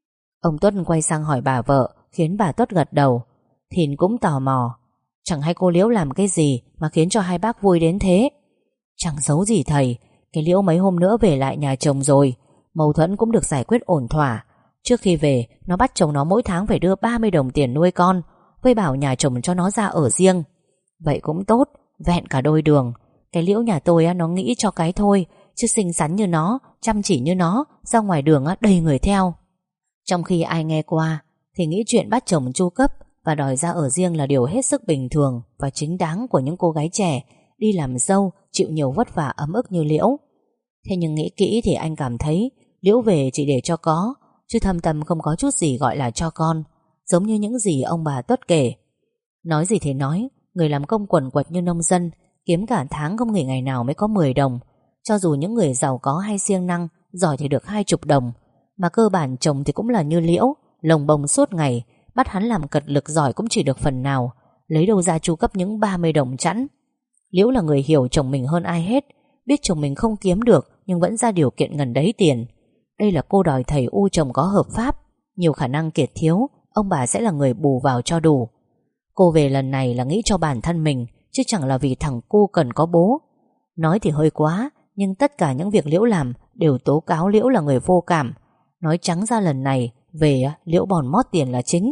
Speaker 1: Ông Tuất quay sang hỏi bà vợ, khiến bà Tuất gật đầu. Thìn cũng tò mò: Chẳng hay cô Liễu làm cái gì mà khiến cho hai bác vui đến thế? Chẳng giấu gì thầy, cái Liễu mấy hôm nữa về lại nhà chồng rồi. Mâu thuẫn cũng được giải quyết ổn thỏa. Trước khi về, nó bắt chồng nó mỗi tháng phải đưa ba mươi đồng tiền nuôi con, với bảo nhà chồng cho nó ra ở riêng. Vậy cũng tốt, vẹn cả đôi đường. Cái Liễu nhà tôi nó nghĩ cho cái thôi, chứ xinh xắn như nó, chăm chỉ như nó, ra ngoài đường đầy người theo. Trong khi ai nghe qua thì nghĩ chuyện bắt chồng chu cấp và đòi ra ở riêng là điều hết sức bình thường và chính đáng của những cô gái trẻ đi làm dâu, chịu nhiều vất vả ấm ức như Liễu. Thế nhưng nghĩ kỹ thì anh cảm thấy Liễu về chỉ để cho có, chứ thâm tâm không có chút gì gọi là cho con, giống như những gì ông bà Tuất kể. Nói gì thì nói, người làm công quần quật như nông dân, kiếm cả tháng không nghỉ ngày nào mới có mười đồng. Cho dù những người giàu có hay siêng năng, giỏi thì được hai chục đồng. Mà cơ bản chồng thì cũng là như Liễu, lồng bồng suốt ngày, bắt hắn làm cật lực giỏi cũng chỉ được phần nào, lấy đâu ra chu cấp những ba mươi đồng chẵn. Liễu là người hiểu chồng mình hơn ai hết, biết chồng mình không kiếm được nhưng vẫn ra điều kiện ngần đấy tiền. Đây là cô đòi thầy u chồng có hợp pháp, nhiều khả năng Kiệt thiếu, ông bà sẽ là người bù vào cho đủ. Cô về lần này là nghĩ cho bản thân mình, chứ chẳng là vì thằng cu cần có bố. Nói thì hơi quá, nhưng tất cả những việc Liễu làm đều tố cáo Liễu là người vô cảm. Nói trắng ra lần này về Liễu bòn mót tiền là chính.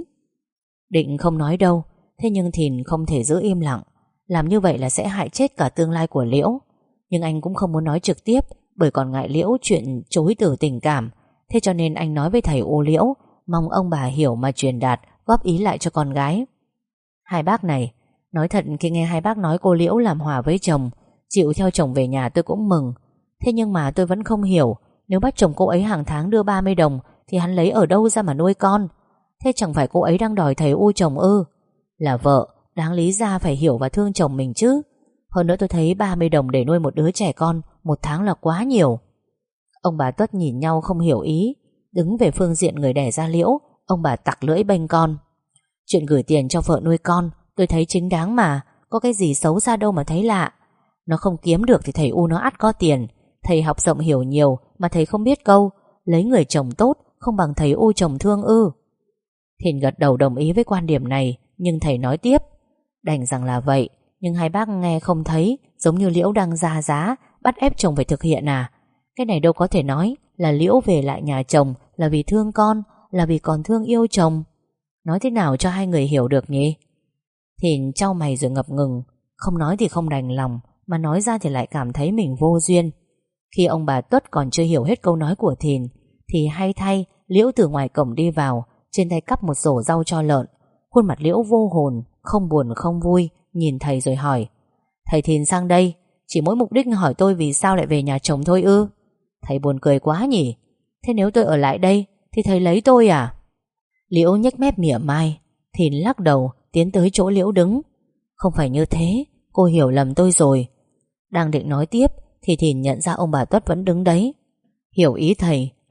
Speaker 1: Định không nói đâu, thế nhưng Thìn không thể giữ im lặng. Làm như vậy là sẽ hại chết cả tương lai của Liễu. Nhưng anh cũng không muốn nói trực tiếp, bởi còn ngại Liễu chuyện chối từ tình cảm. Thế cho nên anh nói với thầy ô Liễu, mong ông bà hiểu mà truyền đạt, góp ý lại cho con gái. Hai bác này, nói thật khi nghe hai bác nói cô Liễu làm hòa với chồng, chịu theo chồng về nhà tôi cũng mừng. Thế nhưng mà tôi vẫn không hiểu, nếu bắt chồng cô ấy hàng tháng đưa ba mươi đồng thì hắn lấy ở đâu ra mà nuôi con? Thế chẳng phải cô ấy đang đòi thầy u chồng ư? Là vợ, đáng lý ra phải hiểu và thương chồng mình chứ. Hơn nữa tôi thấy ba mươi đồng để nuôi một đứa trẻ con một tháng là quá nhiều. Ông bà Tuất nhìn nhau không hiểu ý. Đứng về phương diện người đẻ ra Liễu, ông bà tặc lưỡi bênh con. Chuyện gửi tiền cho vợ nuôi con tôi thấy chính đáng mà, có cái gì xấu xa đâu mà thấy lạ. Nó không kiếm được thì thầy u nó ắt có tiền. Thầy học rộng hiểu nhiều mà thầy không biết câu lấy người chồng tốt không bằng thầy u chồng thương ư? Thìn gật đầu đồng ý với quan điểm này, nhưng thầy nói tiếp: Đành rằng là vậy, nhưng hai bác nghe không thấy giống như Liễu đang ra giá bắt ép chồng phải thực hiện à? Cái này đâu có thể nói là Liễu về lại nhà chồng là vì thương con, là vì còn thương yêu chồng. Nói thế nào cho hai người hiểu được nhỉ? Thìn chau mày rồi ngập ngừng. Không nói thì không đành lòng, mà nói ra thì lại cảm thấy mình vô duyên. Khi ông bà Tuất còn chưa hiểu hết câu nói của Thìn thì hay thay, Liễu từ ngoài cổng đi vào, trên tay cắp một rổ rau cho lợn. Khuôn mặt Liễu vô hồn, không buồn không vui, nhìn thầy rồi hỏi: Thầy Thìn sang đây chỉ mỗi mục đích hỏi tôi vì sao lại về nhà chồng thôi ư? Thầy buồn cười quá nhỉ. Thế nếu tôi ở lại đây thì thầy lấy tôi à? Liễu nhếch mép mỉa mai. Thìn lắc đầu tiến tới chỗ Liễu đứng. Không phải như thế, cô hiểu lầm tôi rồi. Đang định nói tiếp thì Thìn nhận ra ông bà Tuất vẫn đứng đấy. Hiểu ý thầy,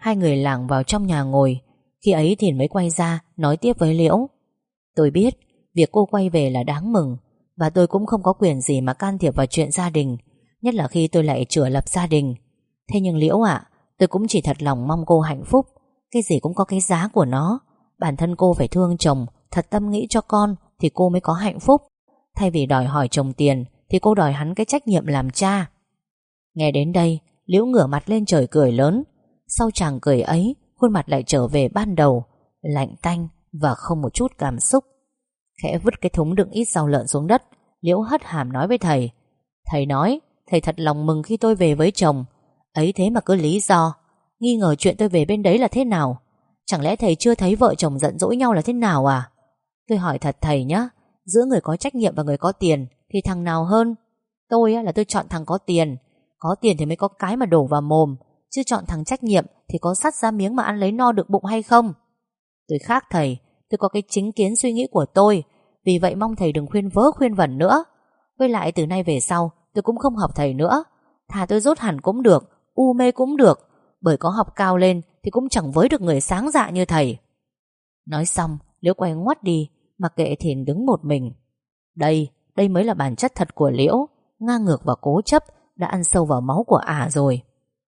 Speaker 1: Hai người lảng vào trong nhà ngồi. Khi ấy Thìn mới quay ra nói tiếp với Liễu: Tôi biết việc cô quay về là đáng mừng, và tôi cũng không có quyền gì mà can thiệp vào chuyện gia đình, nhất là khi tôi lại chữa lập gia đình. Thế nhưng Liễu ạ, tôi cũng chỉ thật lòng mong cô hạnh phúc. Cái gì cũng có cái giá của nó. Bản thân cô phải thương chồng, thật tâm nghĩ cho con, thì cô mới có hạnh phúc. Thay vì đòi hỏi chồng tiền thì cô đòi hắn cái trách nhiệm làm cha. Nghe đến đây, Liễu ngửa mặt lên trời cười lớn. Sau chàng cười ấy, khuôn mặt lại trở về ban đầu, lạnh tanh và không một chút cảm xúc. Khẽ vứt cái thúng đựng ít rau lợn xuống đất, Liễu hất hàm nói với thầy: Thầy nói thầy thật lòng mừng khi tôi về với chồng. Ấy thế mà cứ lý do nghi ngờ chuyện tôi về bên đấy là thế nào? Chẳng lẽ thầy chưa thấy vợ chồng giận dỗi nhau là thế nào à? Tôi hỏi thật thầy nhá, giữa người có trách nhiệm và người có tiền thì thằng nào hơn? Tôi á, là tôi chọn thằng có tiền. Có tiền thì mới có cái mà đổ vào mồm, chứ chọn thằng trách nhiệm thì có sắt ra miếng mà ăn lấy no được bụng hay không? Tôi khác thầy, tôi có cái chính kiến suy nghĩ của tôi. Vì vậy mong thầy đừng khuyên vớ khuyên vẩn nữa. Với lại từ nay về sau tôi cũng không học thầy nữa. Thà tôi rốt hẳn cũng được, u mê cũng được, bởi có học cao lên thì cũng chẳng với được người sáng dạ như thầy. Nói xong, Liễu quay ngoắt đi, mặc kệ Thìn đứng một mình. Đây, đây mới là bản chất thật của Liễu, ngang ngược và cố chấp đã ăn sâu vào máu của ả rồi.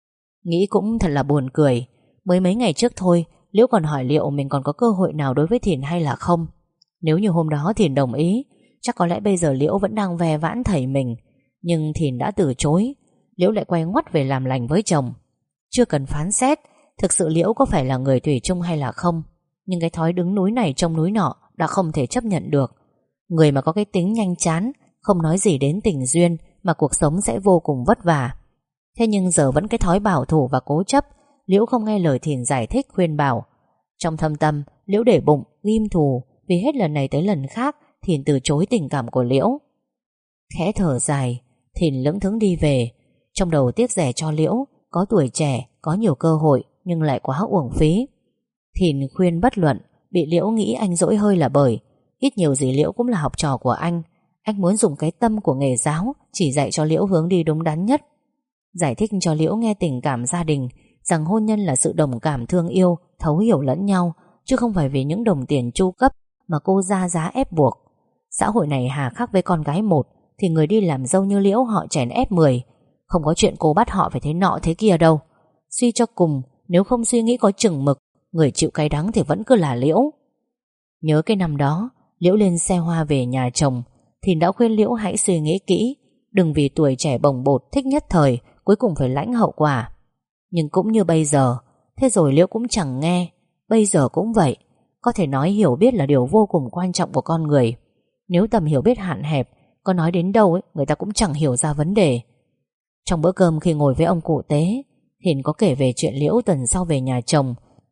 Speaker 1: Nghĩ cũng thật là buồn cười. Mới mấy ngày trước thôi, Liễu còn hỏi liệu mình còn có cơ hội nào đối với Thìn hay là không. Nếu như hôm đó Thìn đồng ý, chắc có lẽ bây giờ Liễu vẫn đang ve vãn thầy mình. Nhưng Thìn đã từ chối. Liễu lại quay ngoắt về làm lành với chồng. Chưa cần phán xét thực sự Liễu có phải là người thủy chung hay là không, nhưng cái thói đứng núi này trông núi nọ đã không thể chấp nhận được. Người mà có cái tính nhanh chán, không nói gì đến tình duyên, mà cuộc sống sẽ vô cùng vất vả. Thế nhưng giờ vẫn cái thói bảo thủ và cố chấp. Liễu không nghe lời Thìn giải thích khuyên bảo. Trong thâm tâm, Liễu để bụng ghim thù, vì hết lần này tới lần khác Thìn từ chối tình cảm của Liễu. Khẽ thở dài, Thìn lững thững đi về. Trong đầu tiếc rẻ cho Liễu, có tuổi trẻ, có nhiều cơ hội, nhưng lại quá uổng phí. Thìn khuyên bất luận, bị Liễu nghĩ anh dỗi hơi là bởi ít nhiều gì Liễu cũng là học trò của anh. Anh muốn dùng cái tâm của nghề giáo chỉ dạy cho Liễu hướng đi đúng đắn nhất. Giải thích cho Liễu nghe tình cảm gia đình, rằng hôn nhân là sự đồng cảm thương yêu, thấu hiểu lẫn nhau, chứ không phải vì những đồng tiền chu cấp mà cô ra giá ép buộc. Xã hội này hà khắc với con gái một, thì người đi làm dâu như Liễu họ chèn ép mười. Không có chuyện cô bắt họ phải thế nọ thế kia đâu. Suy cho cùng, nếu không suy nghĩ có chừng mực, người chịu cay đắng thì vẫn cứ là Liễu. Nhớ cái năm đó, Liễu lên xe hoa về nhà chồng, thì đã khuyên Liễu hãy suy nghĩ kỹ, đừng vì tuổi trẻ bồng bột thích nhất thời cuối cùng phải lãnh hậu quả. Nhưng cũng như bây giờ, thế rồi Liễu cũng chẳng nghe. Bây giờ cũng vậy. Có thể nói hiểu biết là điều vô cùng quan trọng của con người. Nếu tầm hiểu biết hạn hẹp, có nói đến đâu ấy, người ta cũng chẳng hiểu ra vấn đề. Trong bữa cơm khi ngồi với ông cụ Tế, Hiền có kể về chuyện Liễu tuần sau về nhà chồng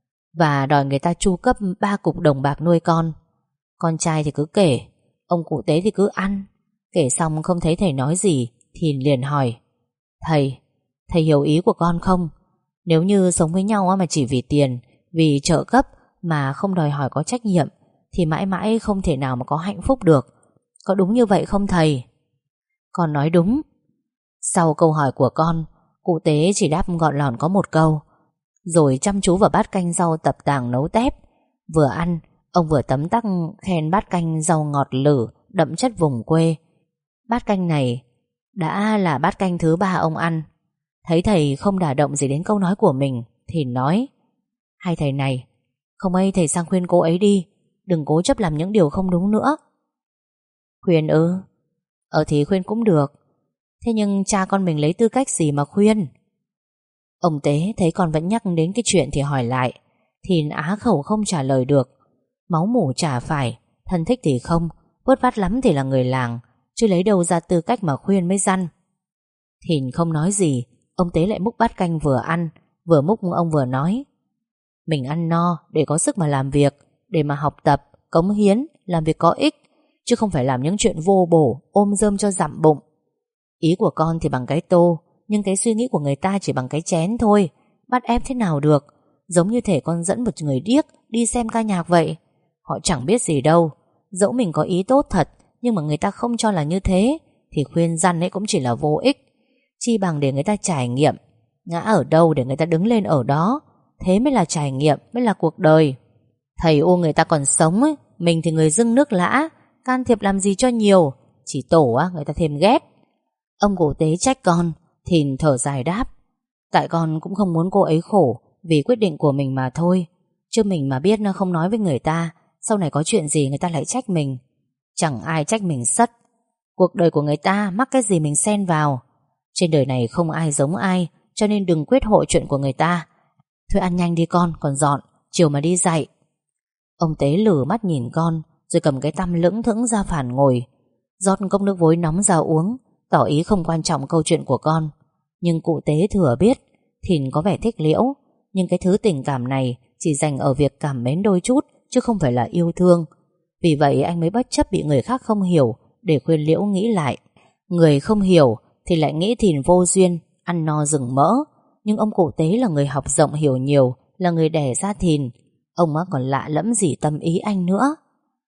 Speaker 1: và đòi người ta chu cấp ba cục đồng bạc nuôi con. Con trai thì cứ kể, ông cụ Tế thì cứ ăn. Kể xong không thấy thầy nói gì, Hiền liền hỏi: Thầy, thầy hiểu ý của con không? Nếu như sống với nhau mà chỉ vì tiền, vì trợ cấp mà không đòi hỏi có trách nhiệm, thì mãi mãi không thể nào mà có hạnh phúc được. Có đúng như vậy không thầy? Con nói đúng. Sau câu hỏi của con, cụ Tế chỉ đáp gọn lỏn có một câu, rồi chăm chú vào bát canh rau tập tàng nấu tép. Vừa ăn, ông vừa tấm tắc khen bát canh rau ngọt lử, đậm chất vùng quê. Bát canh này đã là bát canh thứ ba ông ăn. Thấy thầy không đả động gì đến câu nói của mình, thì nói: Hai thầy này, không ấy thầy sang khuyên cô ấy đi, đừng cố chấp làm những điều không đúng nữa. Khuyên ư? Ờ thì khuyên cũng được. Thế nhưng cha con mình lấy tư cách gì mà khuyên? Ông Tế thấy con vẫn nhắc đến cái chuyện thì hỏi lại. Thì á khẩu không trả lời được. Máu mủ chả phải, thân thích thì không, vớt vát lắm thì là người làng, chứ lấy đâu ra tư cách mà khuyên mới răn. Thìn không nói gì. Ông Tế lại múc bát canh vừa ăn. Vừa múc ông vừa nói: Mình ăn no để có sức mà làm việc, để mà học tập, cống hiến, làm việc có ích, chứ không phải làm những chuyện vô bổ, ôm rơm cho dặm bụng. Ý của con thì bằng cái tô, nhưng cái suy nghĩ của người ta chỉ bằng cái chén thôi. Bắt ép thế nào được. Giống như thể con dẫn một người điếc đi xem ca nhạc vậy. Họ chẳng biết gì đâu. Dẫu mình có ý tốt thật, nhưng mà người ta không cho là như thế, thì khuyên răn ấy cũng chỉ là vô ích. Chi bằng để người ta trải nghiệm, ngã ở đâu để người ta đứng lên ở đó. thế mới là trải nghiệm, mới là cuộc đời. Thầy u người ta còn sống ấy, mình thì người dưng nước lã, can thiệp làm gì cho nhiều, chỉ tổ á người ta thêm ghét. Ông cụ tế trách con, Thìn thở dài đáp: Tại con cũng không muốn cô ấy khổ, vì quyết định của mình mà thôi. Chứ mình mà biết nó không nói với người ta, sau này có chuyện gì người ta lại trách mình. Chẳng ai trách mình sất. Cuộc đời của người ta mắc cái gì mình xen vào. Trên đời này không ai giống ai, cho nên đừng quyết hộ chuyện của người ta. Thôi ăn nhanh đi con, còn dọn, chiều mà đi dạy. Ông tế lử mắt nhìn con, rồi cầm cái tăm lững thững ra phản ngồi, rót cốc nước vối nóng ra uống, tỏ ý không quan trọng câu chuyện của con. Nhưng cụ tế thừa biết Thìn có vẻ thích Liễu, nhưng cái thứ tình cảm này chỉ dành ở việc cảm mến đôi chút, chứ không phải là yêu thương. Vì vậy anh mới bất chấp bị người khác không hiểu để khuyên Liễu nghĩ lại. Người không hiểu thì lại nghĩ Thìn vô duyên, ăn no rừng mỡ. Nhưng ông cụ tế là người học rộng hiểu nhiều, là người đẻ ra Thìn. Ông á còn lạ lẫm gì tâm ý anh nữa.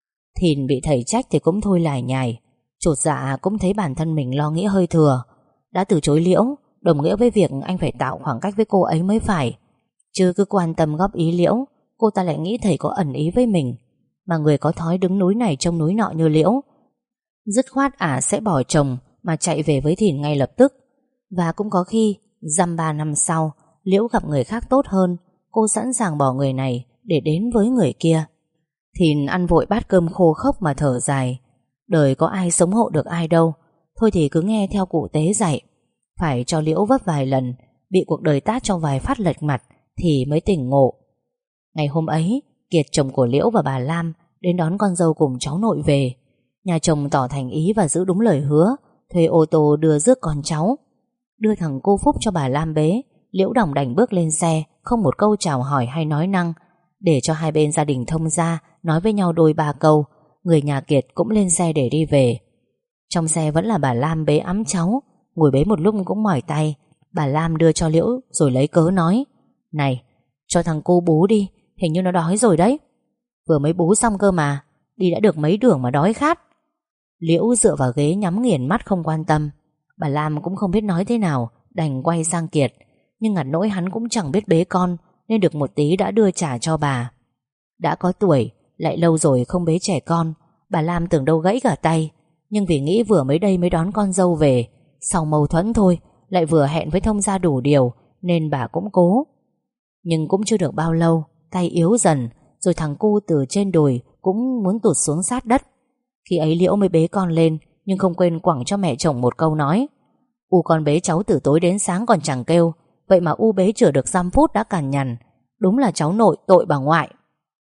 Speaker 1: Thìn bị thầy trách thì cũng thôi lải nhải, chột dạ cũng thấy bản thân mình lo nghĩ hơi thừa. Đã từ chối Liễu đồng nghĩa với việc anh phải tạo khoảng cách với cô ấy mới phải. Chứ cứ quan tâm góp ý Liễu, cô ta lại nghĩ thầy có ẩn ý với mình. Mà người có thói đứng núi này trông núi nọ như Liễu, dứt khoát ả sẽ bỏ chồng mà chạy về với Thìn ngay lập tức. Và cũng có khi dăm ba năm sau Liễu gặp người khác tốt hơn, cô sẵn sàng bỏ người này để đến với người kia. Thìn ăn vội bát cơm khô khốc mà thở dài. Đời có ai sống hộ được ai đâu. Thôi thì cứ nghe theo cụ tế dạy. Phải cho Liễu vấp vài lần, bị cuộc đời tát cho vài phát lệch mặt thì mới tỉnh ngộ. Ngày hôm ấy, Kiệt chồng của Liễu và bà Lam đến đón con dâu cùng cháu nội về. Nhà chồng tỏ thành ý và giữ đúng lời hứa, thuê ô tô đưa rước con cháu. Đưa thằng cô Phúc cho bà Lam bế, Liễu đỏng đành bước lên xe, không một câu chào hỏi hay nói năng. Để cho hai bên gia đình thông ra, nói với nhau đôi ba câu, người nhà Kiệt cũng lên xe để đi về. Trong xe vẫn là bà Lam bế ẵm cháu, ngồi bế một lúc cũng mỏi tay. Bà Lam đưa cho Liễu rồi lấy cớ nói: Này, cho thằng cô bú đi, hình như nó đói rồi đấy. Vừa mới bú xong cơ mà, đi đã được mấy đường mà đói khát. Liễu dựa vào ghế nhắm nghiền mắt không quan tâm. Bà Lam cũng không biết nói thế nào, đành quay sang Kiệt. Nhưng ngặt nỗi hắn cũng chẳng biết bế con, nên được một tí đã đưa trả cho bà. Đã có tuổi, lại lâu rồi không bế trẻ con, bà Lam tưởng đâu gãy cả tay. Nhưng vì nghĩ vừa mới đây mới đón con dâu về, sau mâu thuẫn thôi, lại vừa hẹn với thông gia đủ điều, nên bà cũng cố. Nhưng cũng chưa được bao lâu, tay yếu dần, rồi thằng cu từ trên đùi cũng muốn tụt xuống sát đất. Khi ấy Liễu mới bế con lên, nhưng không quên quẳng cho mẹ chồng một câu nói: U con bế cháu từ tối đến sáng còn chẳng kêu, vậy mà U bế chưa được dăm phút đã cằn nhằn. Đúng là cháu nội tội bà ngoại.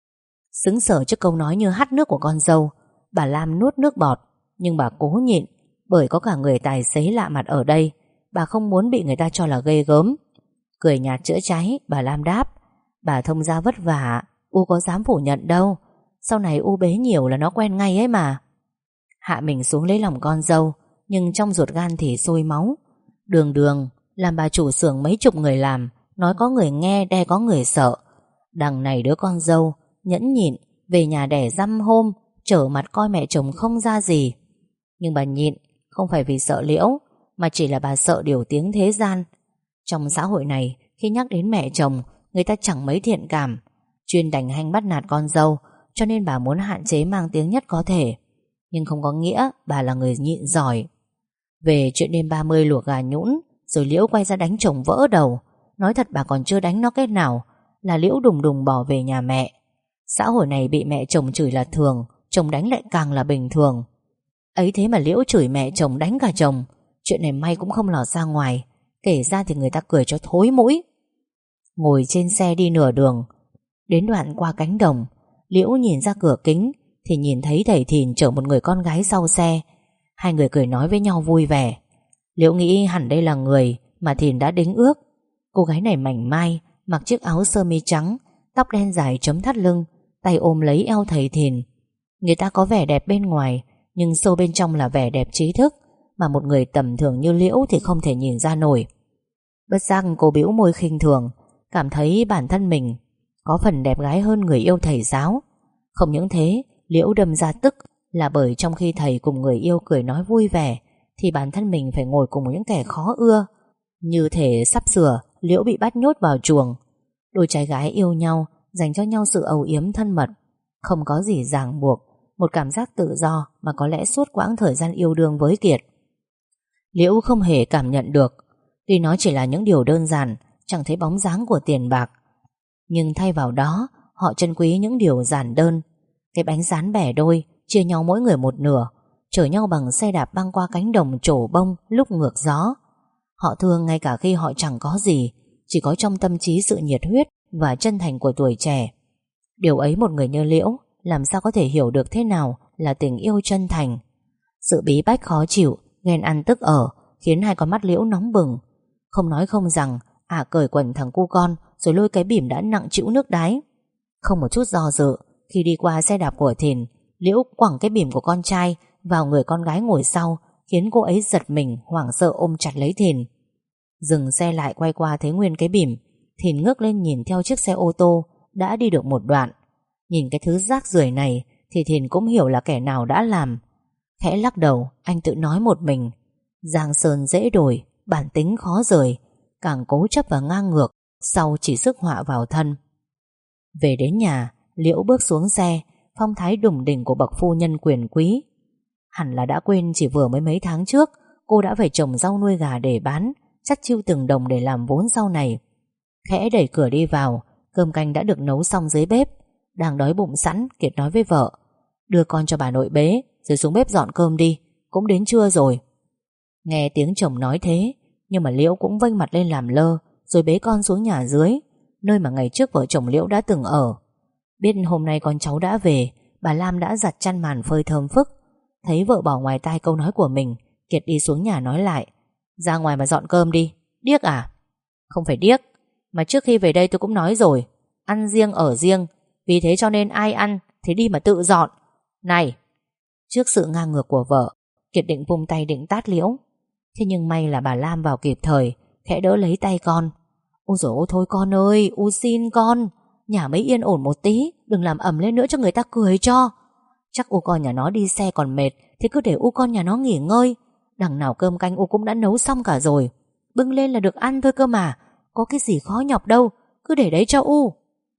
Speaker 1: Sững sờ trước câu nói như hắt nước của con dâu, bà Lam nuốt nước bọt. Nhưng bà cố nhịn, bởi có cả người tài xế lạ mặt ở đây. Bà không muốn bị người ta cho là ghê gớm. Cười nhạt chữa cháy, bà Lam đáp: Bà thông gia vất vả, U có dám phủ nhận đâu. Sau này U bế nhiều là nó quen ngay ấy mà. Hạ mình xuống lấy lòng con dâu, nhưng trong ruột gan thì sôi máu. Đường đường làm bà chủ xưởng mấy chục người làm, nói có người nghe đe có người sợ. Đằng này đứa con dâu nhẫn nhịn về nhà đẻ dăm hôm, trở mặt coi mẹ chồng không ra gì. Nhưng bà nhịn không phải vì sợ Liễu, mà chỉ là bà sợ điều tiếng thế gian. Trong xã hội này, khi nhắc đến mẹ chồng, người ta chẳng mấy thiện cảm, chuyên đành hanh bắt nạt con dâu, cho nên bà muốn hạn chế mang tiếng nhất có thể. Nhưng không có nghĩa bà là người nhịn giỏi. Về chuyện đêm ba mươi luộc gà nhũn, rồi Liễu quay ra đánh chồng vỡ đầu. Nói thật bà còn chưa đánh nó kết nào, là Liễu đùng đùng bỏ về nhà mẹ. Xã hội này bị mẹ chồng chửi là thường, chồng đánh lại càng là bình thường. Ấy thế mà Liễu chửi mẹ chồng đánh cả chồng. Chuyện này may cũng không lọt ra ngoài, kể ra thì người ta cười cho thối mũi. Ngồi trên xe đi nửa đường, đến đoạn qua cánh đồng, Liễu nhìn ra cửa kính thì nhìn thấy thầy Thìn chở một người con gái sau xe. Hai người cười nói với nhau vui vẻ. Liễu nghĩ hẳn đây là người mà Thìn đã đính ước. Cô gái này mảnh mai, mặc chiếc áo sơ mi trắng, tóc đen dài chấm thắt lưng, tay ôm lấy eo thầy Thìn. Người ta có vẻ đẹp bên ngoài, nhưng sâu bên trong là vẻ đẹp trí thức mà một người tầm thường như Liễu thì không thể nhìn ra nổi. Bất giác cô bĩu môi khinh thường, cảm thấy bản thân mình có phần đẹp gái hơn người yêu thầy giáo. Không những thế, Liễu đâm ra tức là bởi trong khi thầy cùng người yêu cười nói vui vẻ, thì bản thân mình phải ngồi cùng những kẻ khó ưa. Như thể sắp sửa Liễu bị bắt nhốt vào chuồng. Đôi trai gái yêu nhau, dành cho nhau sự âu yếm thân mật, không có gì ràng buộc, một cảm giác tự do mà có lẽ suốt quãng thời gian yêu đương với Kiệt, Liễu không hề cảm nhận được. Tuy nó chỉ là những điều đơn giản, chẳng thấy bóng dáng của tiền bạc, nhưng thay vào đó họ trân quý những điều giản đơn. Cái bánh rán bẻ đôi, chia nhau mỗi người một nửa, chở nhau bằng xe đạp băng qua cánh đồng trổ bông lúc ngược gió. Họ thương ngay cả khi họ chẳng có gì, chỉ có trong tâm trí sự nhiệt huyết và chân thành của tuổi trẻ. Điều ấy một người như Liễu làm sao có thể hiểu được thế nào là tình yêu chân thành. Sự bí bách khó chịu, ghen ăn tức ở khiến hai con mắt Liễu nóng bừng. Không nói không rằng ả cởi quần thằng cu con rồi lôi cái bỉm đã nặng trĩu nước đáy. Không một chút do dự, khi đi qua xe đạp của Thìn, Liễu quẳng cái bỉm của con trai vào người con gái ngồi sau, khiến cô ấy giật mình hoảng sợ ôm chặt lấy Thìn. Dừng xe lại quay qua thấy nguyên cái bỉm, Thìn ngước lên nhìn theo chiếc xe ô tô đã đi được một đoạn. Nhìn cái thứ rác rưởi này thì Thìn cũng hiểu là kẻ nào đã làm. Khẽ lắc đầu, anh tự nói một mình: giang sơn dễ đổi, bản tính khó rời, càng cố chấp và ngang ngược, sau chỉ sức họa vào thân. Về đến nhà, Liễu bước xuống xe, phong thái đủng đỉnh của bậc phu nhân quyền quý. Hẳn là đã quên chỉ vừa mới mấy tháng trước cô đã phải trồng rau nuôi gà để bán, chắt chiu từng đồng để làm vốn sau này. Khẽ đẩy cửa đi vào, cơm canh đã được nấu xong dưới bếp. Đang đói bụng sẵn, Kiệt nói với vợ: đưa con cho bà nội bế, rồi xuống bếp dọn cơm đi, cũng đến trưa rồi. Nghe tiếng chồng nói thế, nhưng mà Liễu cũng vênh mặt lên làm lơ, rồi bế con xuống nhà dưới, nơi mà ngày trước vợ chồng Liễu đã từng ở. Biết hôm nay con cháu đã về, bà Lam đã giặt chăn màn phơi thơm phức. Thấy vợ bỏ ngoài tai câu nói của mình, Kiệt đi xuống nhà nói lại: ra ngoài mà dọn cơm đi. Điếc à? Không phải điếc, mà trước khi về đây tôi cũng nói rồi, ăn riêng ở riêng, vì thế cho nên ai ăn thì đi mà tự dọn. Này! Trước sự ngang ngược của vợ, Kiệt định vung tay định tát Liễu. Thế nhưng may là bà Lam vào kịp thời, khẽ đỡ lấy tay con. Ôi dồi ôi thôi con ơi, u xin con, nhà mới yên ổn một tí, đừng làm ầm lên nữa cho người ta cười cho. Chắc u con nhà nó đi xe còn mệt, thì cứ để u con nhà nó nghỉ ngơi. Đằng nào cơm canh u cũng đã nấu xong cả rồi, bưng lên là được ăn thôi cơ mà, có cái gì khó nhọc đâu, cứ để đấy cho u.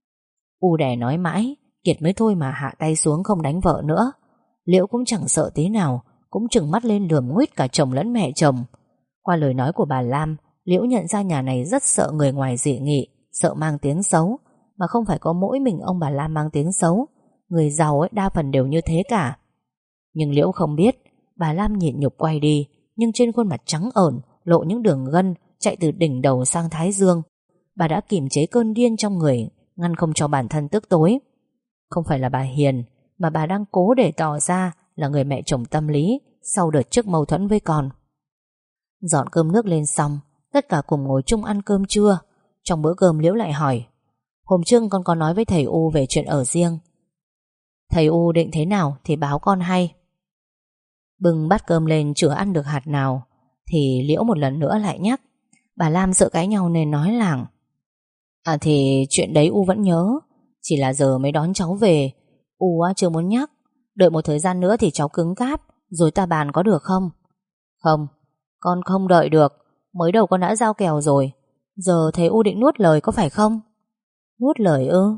Speaker 1: U đẻ nói mãi, Kiệt mới thôi mà hạ tay xuống không đánh vợ nữa. Liễu cũng chẳng sợ tí nào, cũng trừng mắt lên lườm nguýt cả chồng lẫn mẹ chồng. Qua lời nói của bà Lam, Liễu nhận ra nhà này rất sợ người ngoài dị nghị, sợ mang tiếng xấu. Mà không phải có mỗi mình ông bà Lam mang tiếng xấu, người giàu ấy đa phần đều như thế cả. Nhưng Liễu không biết, bà Lam nhịn nhục quay đi, nhưng trên khuôn mặt trắng ởn lộ những đường gân chạy từ đỉnh đầu sang thái dương. Bà đã kiềm chế cơn điên trong người, ngăn không cho bản thân tức tối. Không phải là bà hiền, mà bà đang cố để tỏ ra là người mẹ chồng tâm lý sau đợt trước mâu thuẫn với con. Dọn cơm nước lên xong, tất cả cùng ngồi chung ăn cơm trưa. Trong bữa cơm Liễu lại hỏi: hôm trước con có nói với thầy U về chuyện ở riêng, thầy U định thế nào thì báo con hay. Bưng bát cơm lên chưa ăn được hạt nào, thì Liễu một lần nữa lại nhắc. Bà Lam sợ cãi nhau nên nói làng: à thì chuyện đấy U vẫn nhớ, chỉ là giờ mới đón cháu về, U chưa muốn nhắc. Đợi một thời gian nữa thì cháu cứng cáp, rồi ta bàn có được không? Không, con không đợi được. Mới đầu con đã giao kèo rồi, giờ thầy U định nuốt lời có phải không? Nuốt lời ư?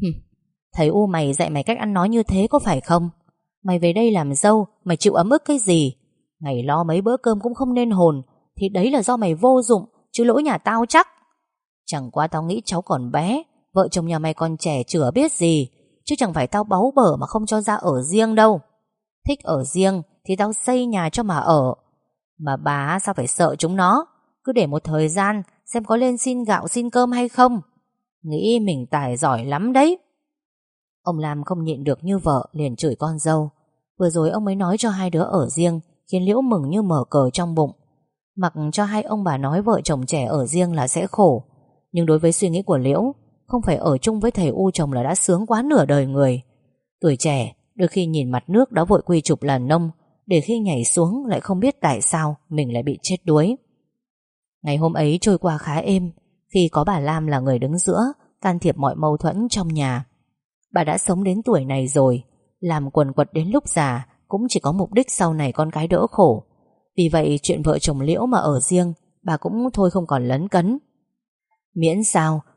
Speaker 1: Thầy U mày dạy mày cách ăn nói như thế có phải không? Mày về đây làm dâu, mày chịu ấm ức cái gì? Mày lo mấy bữa cơm cũng không nên hồn, thì đấy là do mày vô dụng, chứ lỗi nhà tao chắc. Chẳng qua tao nghĩ cháu còn bé, vợ chồng nhà mày còn trẻ chửa biết gì, chứ chẳng phải tao báu bở mà không cho ra ở riêng đâu. Thích ở riêng thì tao xây nhà cho mà ở. Mà bà sao phải sợ chúng nó? Cứ để một thời gian xem có lên xin gạo xin cơm hay không. Nghĩ mình tài giỏi lắm đấy. Ông Lam không nhịn được như vợ, liền chửi con dâu. Vừa rồi ông mới nói cho hai đứa ở riêng, khiến Liễu mừng như mở cờ trong bụng. Mặc cho hai ông bà nói vợ chồng trẻ ở riêng là sẽ khổ, nhưng đối với suy nghĩ của Liễu, không phải ở chung với thầy U chồng là đã sướng quá nửa đời người. Tuổi trẻ đôi khi nhìn mặt nước đã vội quy chụp là nông, để khi nhảy xuống lại không biết tại sao mình lại bị chết đuối. Ngày hôm ấy trôi qua khá êm, khi có bà Lam là người đứng giữa, can thiệp mọi mâu thuẫn trong nhà. Bà đã sống đến tuổi này rồi, làm quần quật đến lúc già cũng chỉ có mục đích sau này con cái đỡ khổ. Vì vậy chuyện vợ chồng Liễu mà ở riêng, bà cũng thôi không còn lấn cấn. Miễn sao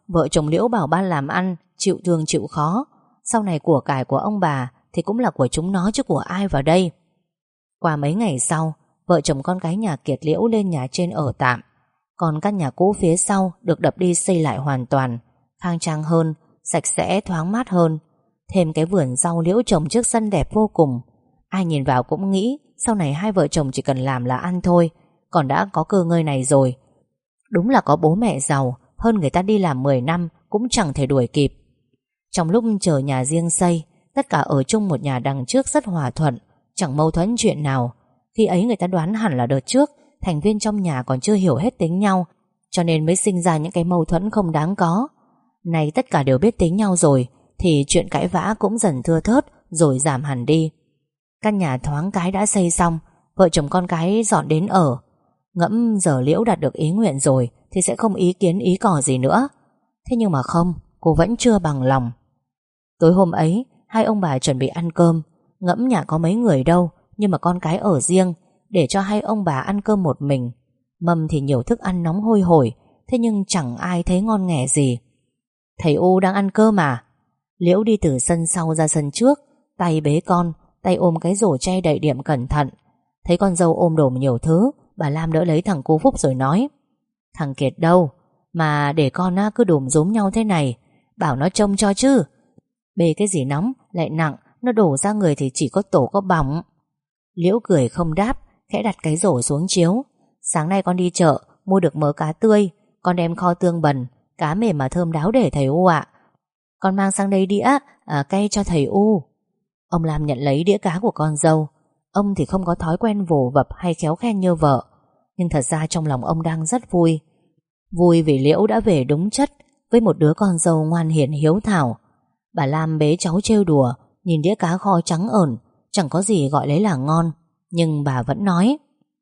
Speaker 1: vợ chồng Liễu bảo ban làm ăn, chịu thương chịu khó. Sau này của cải của ông bà thì cũng là của chúng nó chứ của ai vào đây. Qua mấy ngày sau, vợ chồng con gái nhà Kiệt Liễu lên nhà trên ở tạm. Còn căn nhà cũ phía sau được đập đi xây lại hoàn toàn, khang trang hơn, sạch sẽ thoáng mát hơn. Thêm cái vườn rau Liễu trồng trước sân đẹp vô cùng. Ai nhìn vào cũng nghĩ sau này hai vợ chồng chỉ cần làm là ăn thôi, còn đã có cơ ngơi này rồi. Đúng là có bố mẹ giàu, hơn người ta đi làm mười năm cũng chẳng thể đuổi kịp. Trong lúc chờ nhà riêng xây, tất cả ở chung một nhà đằng trước rất hòa thuận, chẳng mâu thuẫn chuyện nào. Khi ấy người ta đoán hẳn là đợt trước thành viên trong nhà còn chưa hiểu hết tính nhau, cho nên mới sinh ra những cái mâu thuẫn không đáng có. Nay tất cả đều biết tính nhau rồi, thì chuyện cãi vã cũng dần thưa thớt rồi giảm hẳn đi. Căn nhà thoáng cái đã xây xong, vợ chồng con cái dọn đến ở. Ngẫm giờ Liễu đạt được ý nguyện rồi thì sẽ không ý kiến ý cò gì nữa. Thế nhưng mà không, cô vẫn chưa bằng lòng. Tối hôm ấy, hai ông bà chuẩn bị ăn cơm. Ngẫm nhà có mấy người đâu, nhưng mà con cái ở riêng, để cho hai ông bà ăn cơm một mình. Mâm thì nhiều thức ăn nóng hôi hổi, thế nhưng chẳng ai thấy ngon nghẻ gì. Thầy U đang ăn cơm à? Liễu đi từ sân sau ra sân trước, tay bế con, tay ôm cái rổ che đậy điểm cẩn thận. Thấy con dâu ôm đồm nhiều thứ, bà Lam đỡ lấy thằng cô Phúc rồi nói: Thằng Kiệt đâu mà để con á, cứ đùm rúm nhau thế này, bảo nó trông cho chứ. Bê cái gì nóng lại nặng, nó đổ ra người thì chỉ có tổ có bỏng. Liễu cười không đáp, khẽ đặt cái rổ xuống chiếu. Sáng nay con đi chợ mua được mớ cá tươi, con đem kho tương bần, cá mềm mà thơm đáo để thầy U ạ. Con mang sang đây đĩa à, cay cho thầy U. Ông Lam nhận lấy đĩa cá của con dâu. Ông thì không có thói quen vồ vập hay khéo khen như vợ, nhưng thật ra trong lòng ông đang rất vui. Vui vì Liễu đã về đúng chất với một đứa con dâu ngoan hiền hiếu thảo. Bà Lam bế cháu trêu đùa, nhìn đĩa cá kho trắng ởn, chẳng có gì gọi lấy là ngon, nhưng bà vẫn nói: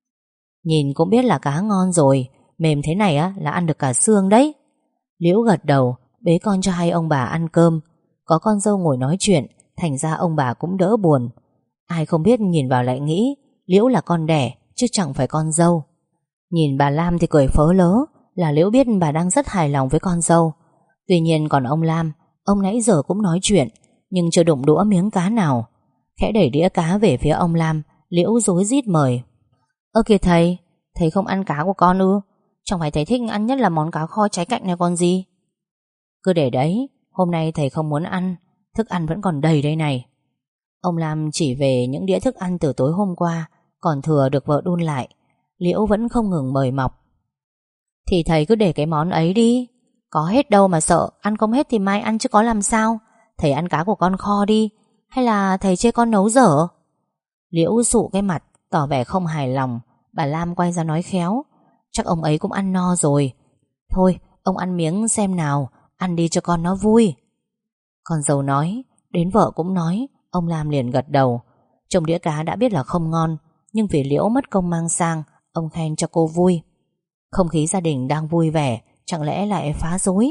Speaker 1: Nhìn cũng biết là cá ngon rồi, mềm thế này á là ăn được cả xương đấy. Liễu gật đầu, bế con cho hai ông bà ăn cơm. Có con dâu ngồi nói chuyện, thành ra ông bà cũng đỡ buồn. Ai không biết nhìn vào lại nghĩ Liễu là con đẻ chứ chẳng phải con dâu. Nhìn bà Lam thì cười phớ lớ, là Liễu biết bà đang rất hài lòng với con dâu. Tuy nhiên còn ông Lam, ông nãy giờ cũng nói chuyện, nhưng chưa đụng đũa miếng cá nào. Khẽ đẩy đĩa cá về phía ông Lam, Liễu rối rít mời: Ơ kìa thầy, thầy không ăn cá của con ư? Chẳng phải thầy thích ăn nhất là món cá kho trái cạnh này còn gì? Cứ để đấy, hôm nay thầy không muốn ăn, thức ăn vẫn còn đầy đây này. Ông Lam chỉ về những đĩa thức ăn từ tối hôm qua còn thừa được vợ đun lại. Liễu vẫn không ngừng mời mọc: Thì thầy cứ để cái món ấy đi, có hết đâu mà sợ, ăn không hết thì mai ăn chứ có làm sao. Thầy ăn cá của con kho đi, hay là thầy chê con nấu dở? Liễu sụ cái mặt, tỏ vẻ không hài lòng. Bà Lam quay ra nói khéo: Chắc ông ấy cũng ăn no rồi. Thôi, ông ăn miếng xem nào, ăn đi cho con nó vui. Con dâu nói, đến vợ cũng nói. Ông Lam liền gật đầu. Trông đĩa cá đã biết là không ngon, nhưng vì Liễu mất công mang sang, ông khen cho cô vui. Không khí gia đình đang vui vẻ, chẳng lẽ lại phá rối?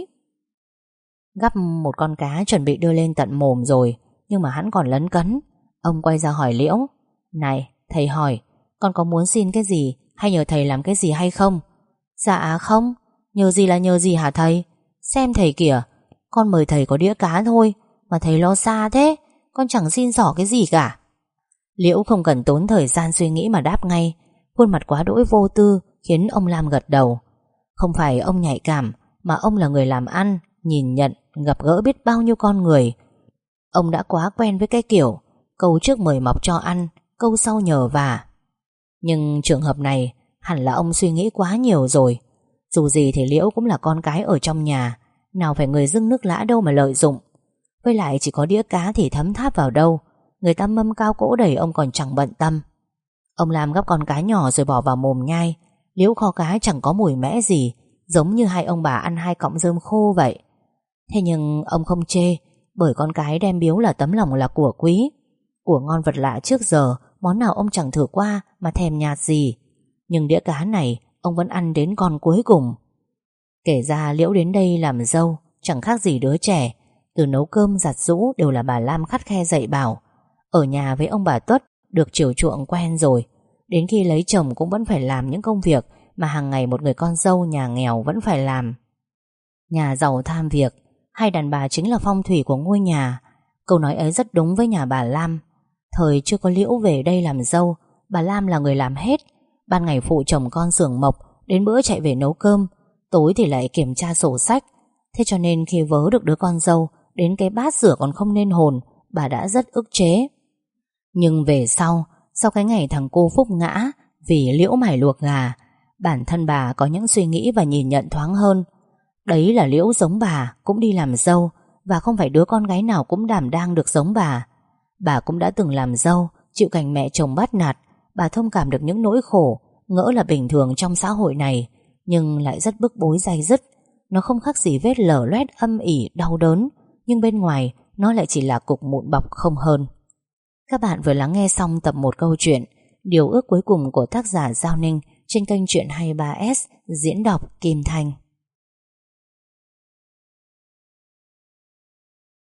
Speaker 1: Gắp một con cá chuẩn bị đưa lên tận mồm rồi, nhưng mà hắn còn lấn cấn. Ông quay ra hỏi Liễu: Này, thầy hỏi, con có muốn xin cái gì hay nhờ thầy làm cái gì hay không? Dạ không, nhờ gì là nhờ gì hả thầy? Xem thầy kìa, con mời thầy có đĩa cá thôi mà thầy lo xa thế, con chẳng xin xỏ cái gì cả. Liễu không cần tốn thời gian suy nghĩ mà đáp ngay. Khuôn mặt quá đỗi vô tư khiến ông Lam gật đầu. Không phải ông nhạy cảm, mà ông là người làm ăn, nhìn nhận, gặp gỡ biết bao nhiêu con người. Ông đã quá quen với cái kiểu câu trước mời mọc cho ăn, câu sau nhờ vả. Nhưng trường hợp này hẳn là ông suy nghĩ quá nhiều rồi. Dù gì thì Liễu cũng là con cái ở trong nhà, nào phải người dưng nước lã đâu mà lợi dụng. Với lại chỉ có đĩa cá thì thấm tháp vào đâu, người ta mâm cao cỗ đầy ông còn chẳng bận tâm. Ông làm gắp con cá nhỏ rồi bỏ vào mồm nhai. Liễu kho cá chẳng có mùi mẽ gì, giống như hai ông bà ăn hai cọng rơm khô vậy. Thế nhưng ông không chê, bởi con cái đem biếu là tấm lòng là của quý. Của ngon vật lạ trước giờ, món nào ông chẳng thử qua mà thèm nhạt gì. Nhưng đĩa cá này ông vẫn ăn đến con cuối cùng. Kể ra Liễu đến đây làm dâu chẳng khác gì đứa trẻ. Từ nấu cơm giặt giũ đều là bà Lam khắt khe dạy bảo. Ở nhà với ông bà Tuất được chiều chuộng quen rồi, đến khi lấy chồng cũng vẫn phải làm những công việc mà hàng ngày một người con dâu nhà nghèo vẫn phải làm. Nhà giàu tham việc, hay đàn bà chính là phong thủy của ngôi nhà. Câu nói ấy rất đúng với nhà bà Lam. Thời chưa có Liễu về đây làm dâu, bà Lam là người làm hết. Ban ngày phụ chồng con xưởng mộc, đến bữa chạy về nấu cơm, tối thì lại kiểm tra sổ sách. Thế cho nên khi vớ được đứa con dâu, đến cái bát rửa còn không nên hồn, bà đã rất ức chế. Nhưng về sau, sau cái ngày thằng cô Phúc ngã vì Liễu mải luộc gà, bản thân bà có những suy nghĩ và nhìn nhận thoáng hơn. Đấy là Liễu giống bà, cũng đi làm dâu, và không phải đứa con gái nào cũng đảm đang được giống bà. Bà cũng đã từng làm dâu, chịu cảnh mẹ chồng bắt nạt. Bà thông cảm được những nỗi khổ, ngỡ là bình thường trong xã hội này, nhưng lại rất bức bối day dứt. Nó không khác gì vết lở loét âm ỉ đau đớn, nhưng bên ngoài nó lại chỉ là cục mụn bọc không hơn. Các bạn vừa lắng nghe xong tập một câu chuyện Điều ước cuối cùng của tác giả Giao Ninh trên kênh Chuyện hai mươi ba S, diễn đọc Kim Thanh.